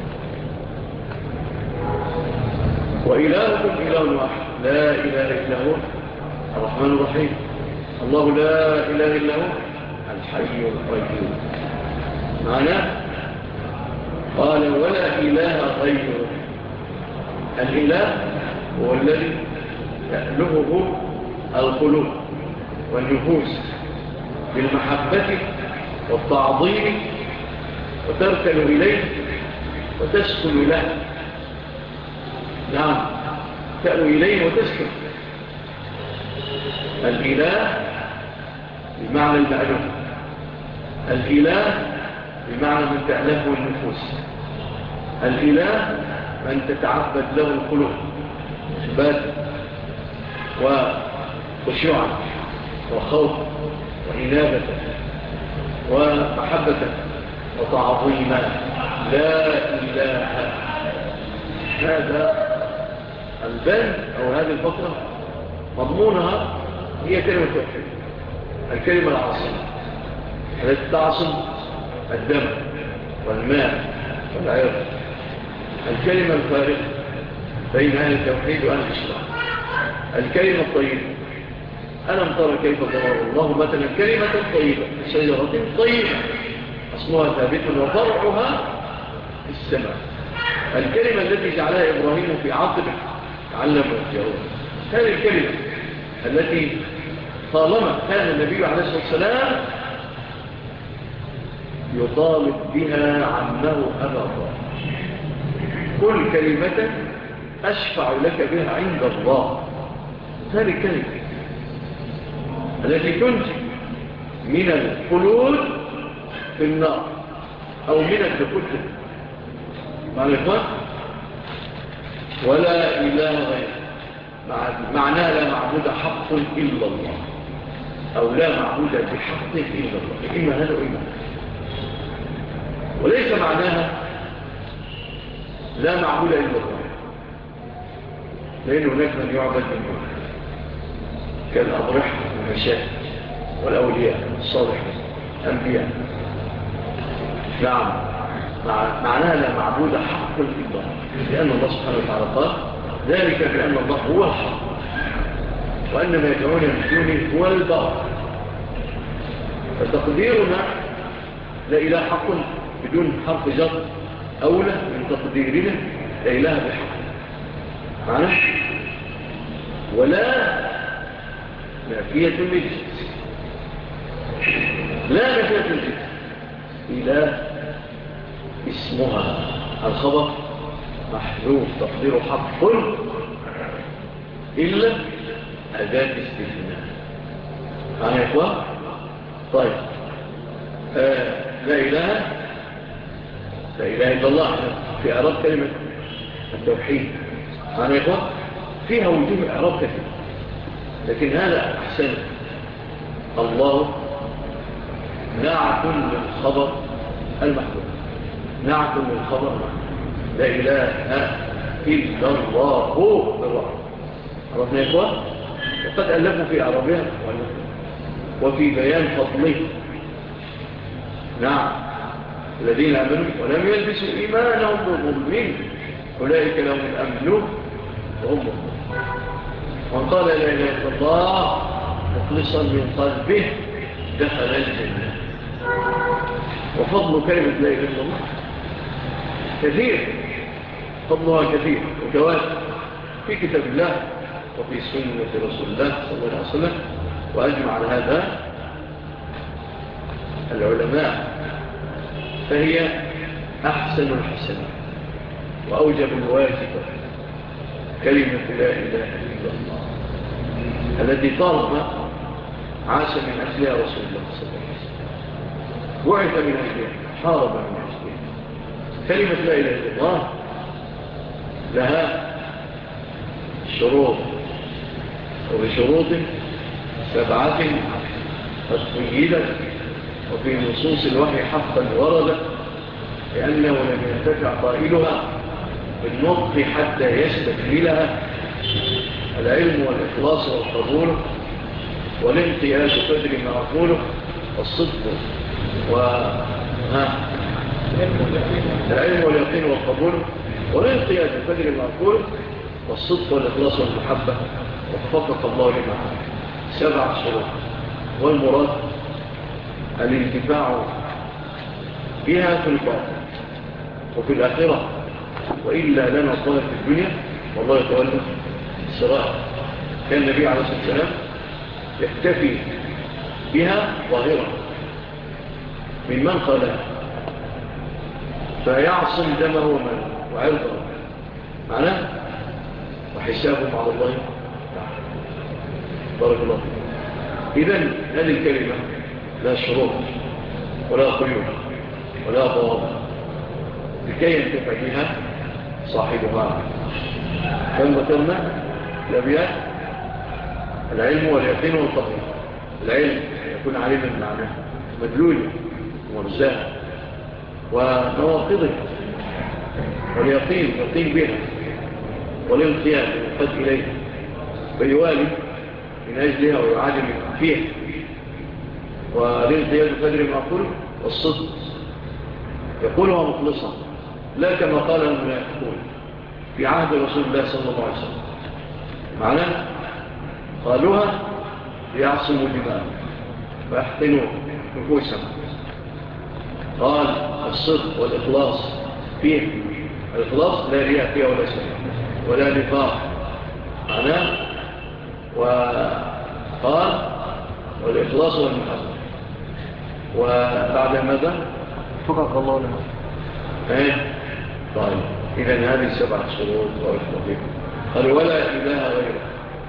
وإلهكم إله واحد لا إله إلا هو الرحمن الرحيم. الله لا إله إلا هو الحي القيوم. معناه قال ولا إله غيره. الإله هو الذي تألهه القلوب والنفوس بالمحبة والتعظيم وتركن إليه وتسكن له. نعم، تأوي إليه وتسكن. الإله بمعنى المألوف، الإله بمعنى من تألهه النفوس، الإله من تتعبد له القلوب إثباتا وخشوعا وخوفا وإنابة ومحبة وتعظيما. لا إله. هذا البند أو هذه الفقرة مضمونها هي كلمة التوحيد، الكلمة العاصمة التي تعصم الدم والماء والعرض، الكلمة الفارقة بين أهل التوحيد وأهل الإسلام، الكلمة الطيبة. ألم ترى كيف ضرب الله مثلا كلمة طيبة شجرة طيبة أصلها ثابت وفرعها في السماء. الكلمة التي جعلها إبراهيم في عقبه تعلم ويتجاوز، هذه الكلمة التي طالما كان النبي عليه الصلاة والسلام يطالب بها عمه أبا طالب. كل كلمة أشفع لك بها عند الله. هذه الكلمة التي تنجي من الخلود في النار أو من الدخول في النار. معنى الإخوان ولا إله غيره، معناه لا معبود حق إلا الله، أو لا معبود بحق إلا الله، إما هذا وإما هذا. وليس معناها لا معبود إلا الله، لأن هناك من يعبد من دونه كالأضرحة والمشاهد والأولياء الصالحين الأنبياء. نعم، معناها لا معبود حق إلا الله، لأن الله سبحانه وتعالى قال ذلك بأن الله هو الحق وأن ما يدعون من دونه هو الباطل. فتقديرنا لا إله حق بدون حرف جر أولى من تقديرنا لا إله بحق. معنى ولا نافية للجنس، لا نافية للجنس، إله اسمها الخبر محذوف تقدير حق إلا أداة استثناء. معنى يا إخوان؟ طيب لا إله إلا الله في إعراب كلمة التوحيد. معنى يا إخوان؟ فيها وجوه إعراب كثير، لكن هذا أحسن. الله نعت للخبر المحذوف، نعت للخبر لا إله إلا الله بالرحمة. عرفنا يا إخوان؟ وقد ألفوا في أعرابها وفي بيان فضله. نعم، الذين آمنوا ولم يلبسوا إيمانهم بظلم أولئك لهم الأمن وهم مهتدون. ومن قال لا إله إلا الله مخلصا من قلبه دخل الجنة. وفضل كلمة لا إله إلا الله كثير، فضلها كثير وجواب في كتاب الله وفي سنة رسول الله صلى الله عليه وسلم. وأجمع على هذا العلماء، فهي أحسن الحسنات وأوجب الواجب كلمة لا إله إلا الله التي طالما عاش من أجلها رسول الله صلى الله عليه وسلم، بعث من أجلها، حارب من أجلها. كلمة لا إله إلا الله لها شروط، وبشروط 7 قد قيدت وفي نصوص الوحي حقا ورد لأنه لم ينتفع قائلها بالنطق حتى يستكملها العلم والإخلاص والقبول والانقياد قدر معقوله والصدق العلم واليقين والقبول والانقياد قدر معقوله والصدق والإخلاص والمحبة وفقك الله لما 7 شروط والمراد الانتفاع بها في الباطن وفي الآخرة وإلا لنا الظاهر في الدنيا والله يتولى السرائر. كان النبي عليه الصلاة والسلام يكتفي بها ظاهرة ممن قالها فيعصم دمه وعرضه معناه وحسابهم على الله بارك الله. إذن هذه الكلمة لا شروط ولا قيود ولا ضوابط لكي ينتفع بها صاحبها. كما ذكرنا الأبيات العلم واليقين والقبول. العلم يكون علما معناه مدلولا ومرزاها ونواقضه، واليقين يقين بها والانقياد يقد إليه فيوالي من أجلها ويعادل فيها والانقياد قدر معقول والصدق يقولها مخلصا لا كما قال المنافقون في عهد رسول الله صلى الله عليه وسلم معناه قالوها ليعصموا دماءهم ويحقنوا نفوسهم. قال الصدق والإخلاص فيه الإخلاص لا رياء فيها ولا سنة ولا نفاق معناه. وقال والإخلاص والمحبة وبعد ماذا فقط الله لنا. طيب إذن هذه 7 شروط ورحمة. قال ولا إله غيره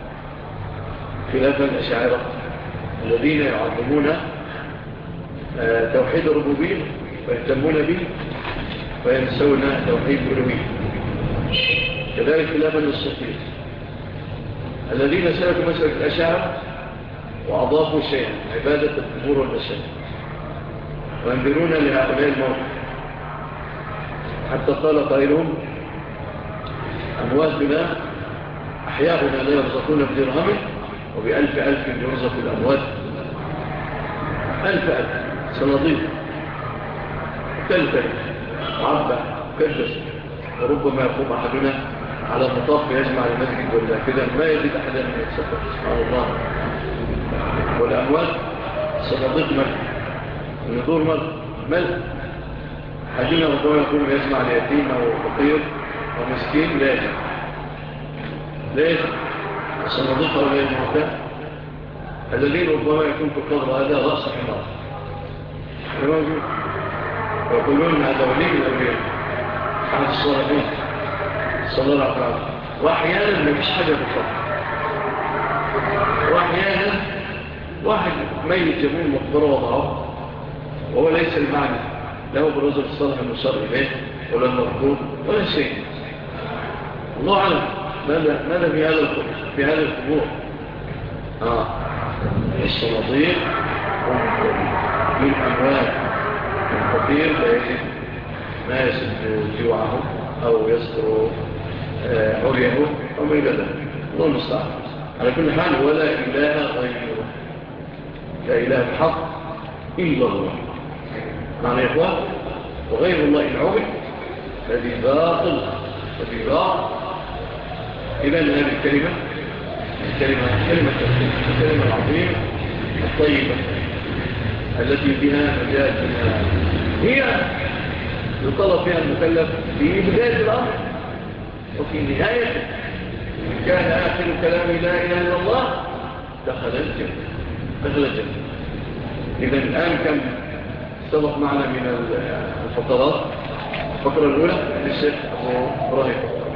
خلاف الأشاعرة الذين يعظمون توحيد الربوبية ويهتمون به وينسون توحيد الألوهية. كذلك خلافا للصوفية الذين سلكوا مسلك الأشاعرة وأضافوا شيئا عبادة القبور والمشاهد وينذرون لهؤلاء الموت حتى قال قائلهم أمواتنا أحياؤنا لا يرزقون بدرهم وبألف ألف يرزق الأموات. 1000 صناديق كالفل معبع كالفس وربما يقوم أحدنا على مطاف يجمع المسجد ولا كده ما يجد أحدا من يتصفر سبحان الله. والأموات صناديق ملك النذور ملك أحدنا ربما يقوم يجمع اليتيم أو فقير أو مسكين لا يجب الصناديق هؤلاء الموتى الذين ربما يكون في القبر هذا رأس حمار ويقولون هذا ولي من الأولياء أحد الصالحين صلى الله عليه وسلم. وأحيانا ما فيش حاجة في القبر وأحيانا واحد ميت يكون مقبره وضعه وهو ليس المعنى له بالرجل الصالح المشار إليه ولا المرفوض ولا شيء. الله أعلم ماذا في هذا القبور. الصناديق من أموال الفقير لا يجد ما يسد جوعه أو يستر عريه أو ما إلى ذلك. الله المستعان. على كل حال ولا إله غيره لا إله بحق إلا الله معنى يا إخوان. وغير الله إن عبد فذي باطل إذن هذه الكلمة العظيمة الطيبة التي بها مجال هي يطلب فيها المكلف في بداية الأمر وفي نهايته. إن كان آخر كلام لا إله إلا الله دخل الجنة. إذن الآن كم سبق معنا من الفقرات. الفقرة الأولى للشيخ أبو إبراهيم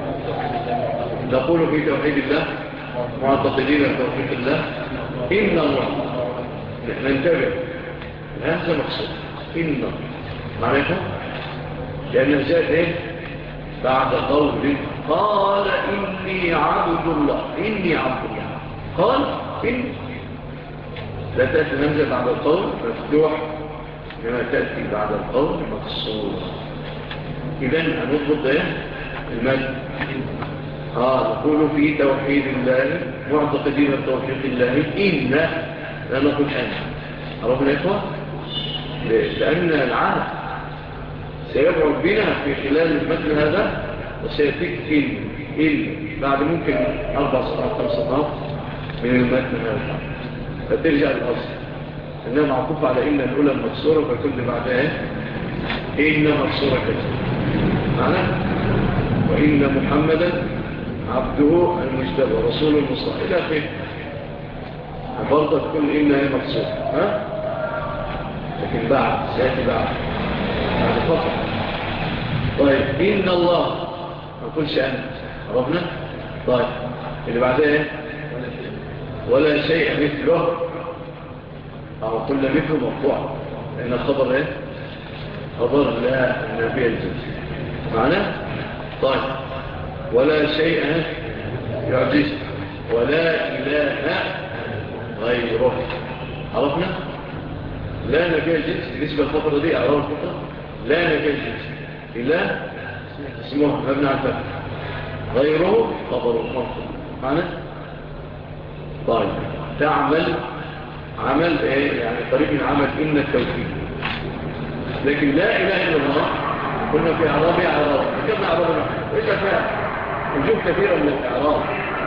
نقول في توحيد الله معتقدين توحيد الله إن الله ننتبه هذا مقصود إن معناته لأنه جاء بعد قول قال إني عبد الله قال إن لا تأتي همزة بعد القول مفتوح لما تأتي بعد القول مقصورة. إذن هنضبط ده المد. نقول في توحيد الله معتقدين بتوفيق الله إن لا نقول أن. عرفنا يا إخوة؟ لأن العهد سيبعد بنا في خلال المتن هذا وسيأتيك إن بعد ممكن 4 صفحات 5 صفحات من المتن هذا فترجع الأصل إنها معطوف على إن الأولى المكسورة فكل بعدها إن مكسورة كذا معنى وإن محمدا عبده المجتبى رسول المصطفى إلى آخره برضه تكون إنها مكسورة لكن بعد سيأتي بعد فترة. طيب إن الله ما نقولش أنت عرفنا. طيب اللي بعدها ولا شيء مثله أو كل مثله مرفوع لأن الخبر خبر لا النبي الجنس معنى. طيب ولا شيء يعجز ولا إله غيره عرفنا. لا نبي الجنس بالنسبة للفترة دي أعرف الفترة لا نبي الجنس إلا اسمه مبنى عن فتح غيره خبره مرفوع معنى. طيب تعمل عمل يعني قريب من عمل إن التوحيد. لكن لا إله إلا الله كنا في أعرابها أعراب ذكرنا أعرابنا وإذا فيها وجوه كثيرة من الأعراب.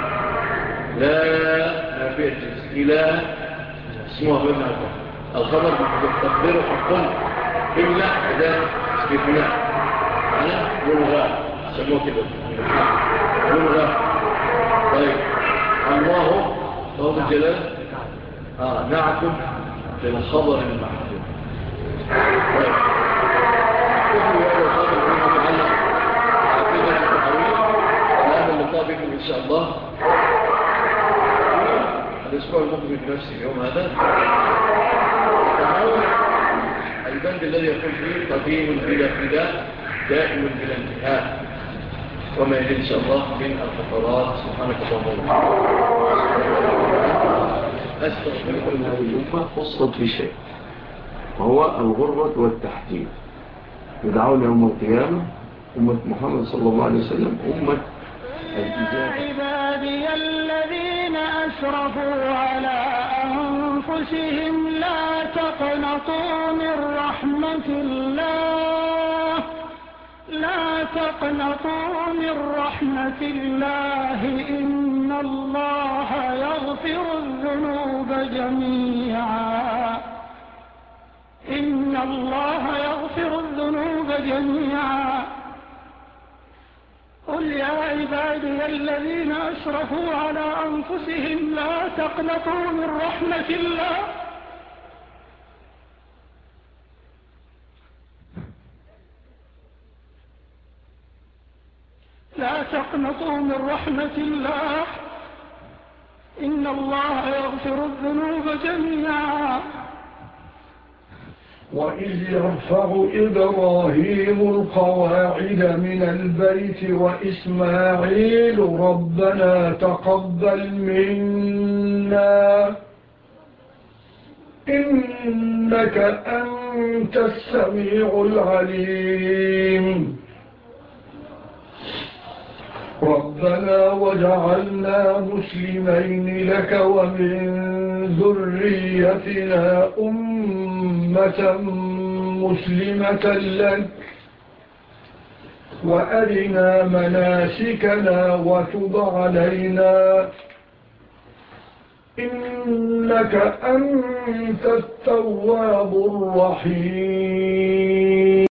لا نبي الجنس إله اسمه مبنى عن فتح الخبر تقديره حقا إلا إذا استثناء أنا ملغى سموه كده ملغى. طيب الله طول الجلال نعكم للخبر المحدود. طيب كل هذا خبر متعلق عقيدة التحويل الآن اللقاء بكم إن شاء الله الأسبوع المقبل بنفس اليوم هذا البند الذي يقول فيه قديم بلا ابتداء دائم بلا انتهاء وما يلي إن شاء الله من الفقرات. سبحانك اللهم أستغفرك الأمة خصت بشيء وهو الغرة والتحديد. يدعون يوم القيامة أمة محمد صلى الله عليه وسلم أمة الإجابة. عبادي الذين أسرفوا على أنفسهم لا تقنطوا من رحمة الله لا تقنطوا من رحمة الله إن الله يغفر الذنوب جميعا إن الله يغفر الذنوب جميعا. قل يا عبادي الذين أسرفوا على أنفسهم لا تقنطوا من رحمة الله لا تقنطوا من رحمة الله إن الله يغفر الذنوب جميعا. وإذ يرفع إبراهيم القواعد من البيت وإسماعيل ربنا تقبل منا إنك أنت السميع العليم ربنا وجعلنا مسلمين لك ومن ذريتنا أمة مسلمة لك وأرنا مناسكنا وتب علينا إنك أنت التواب الرحيم.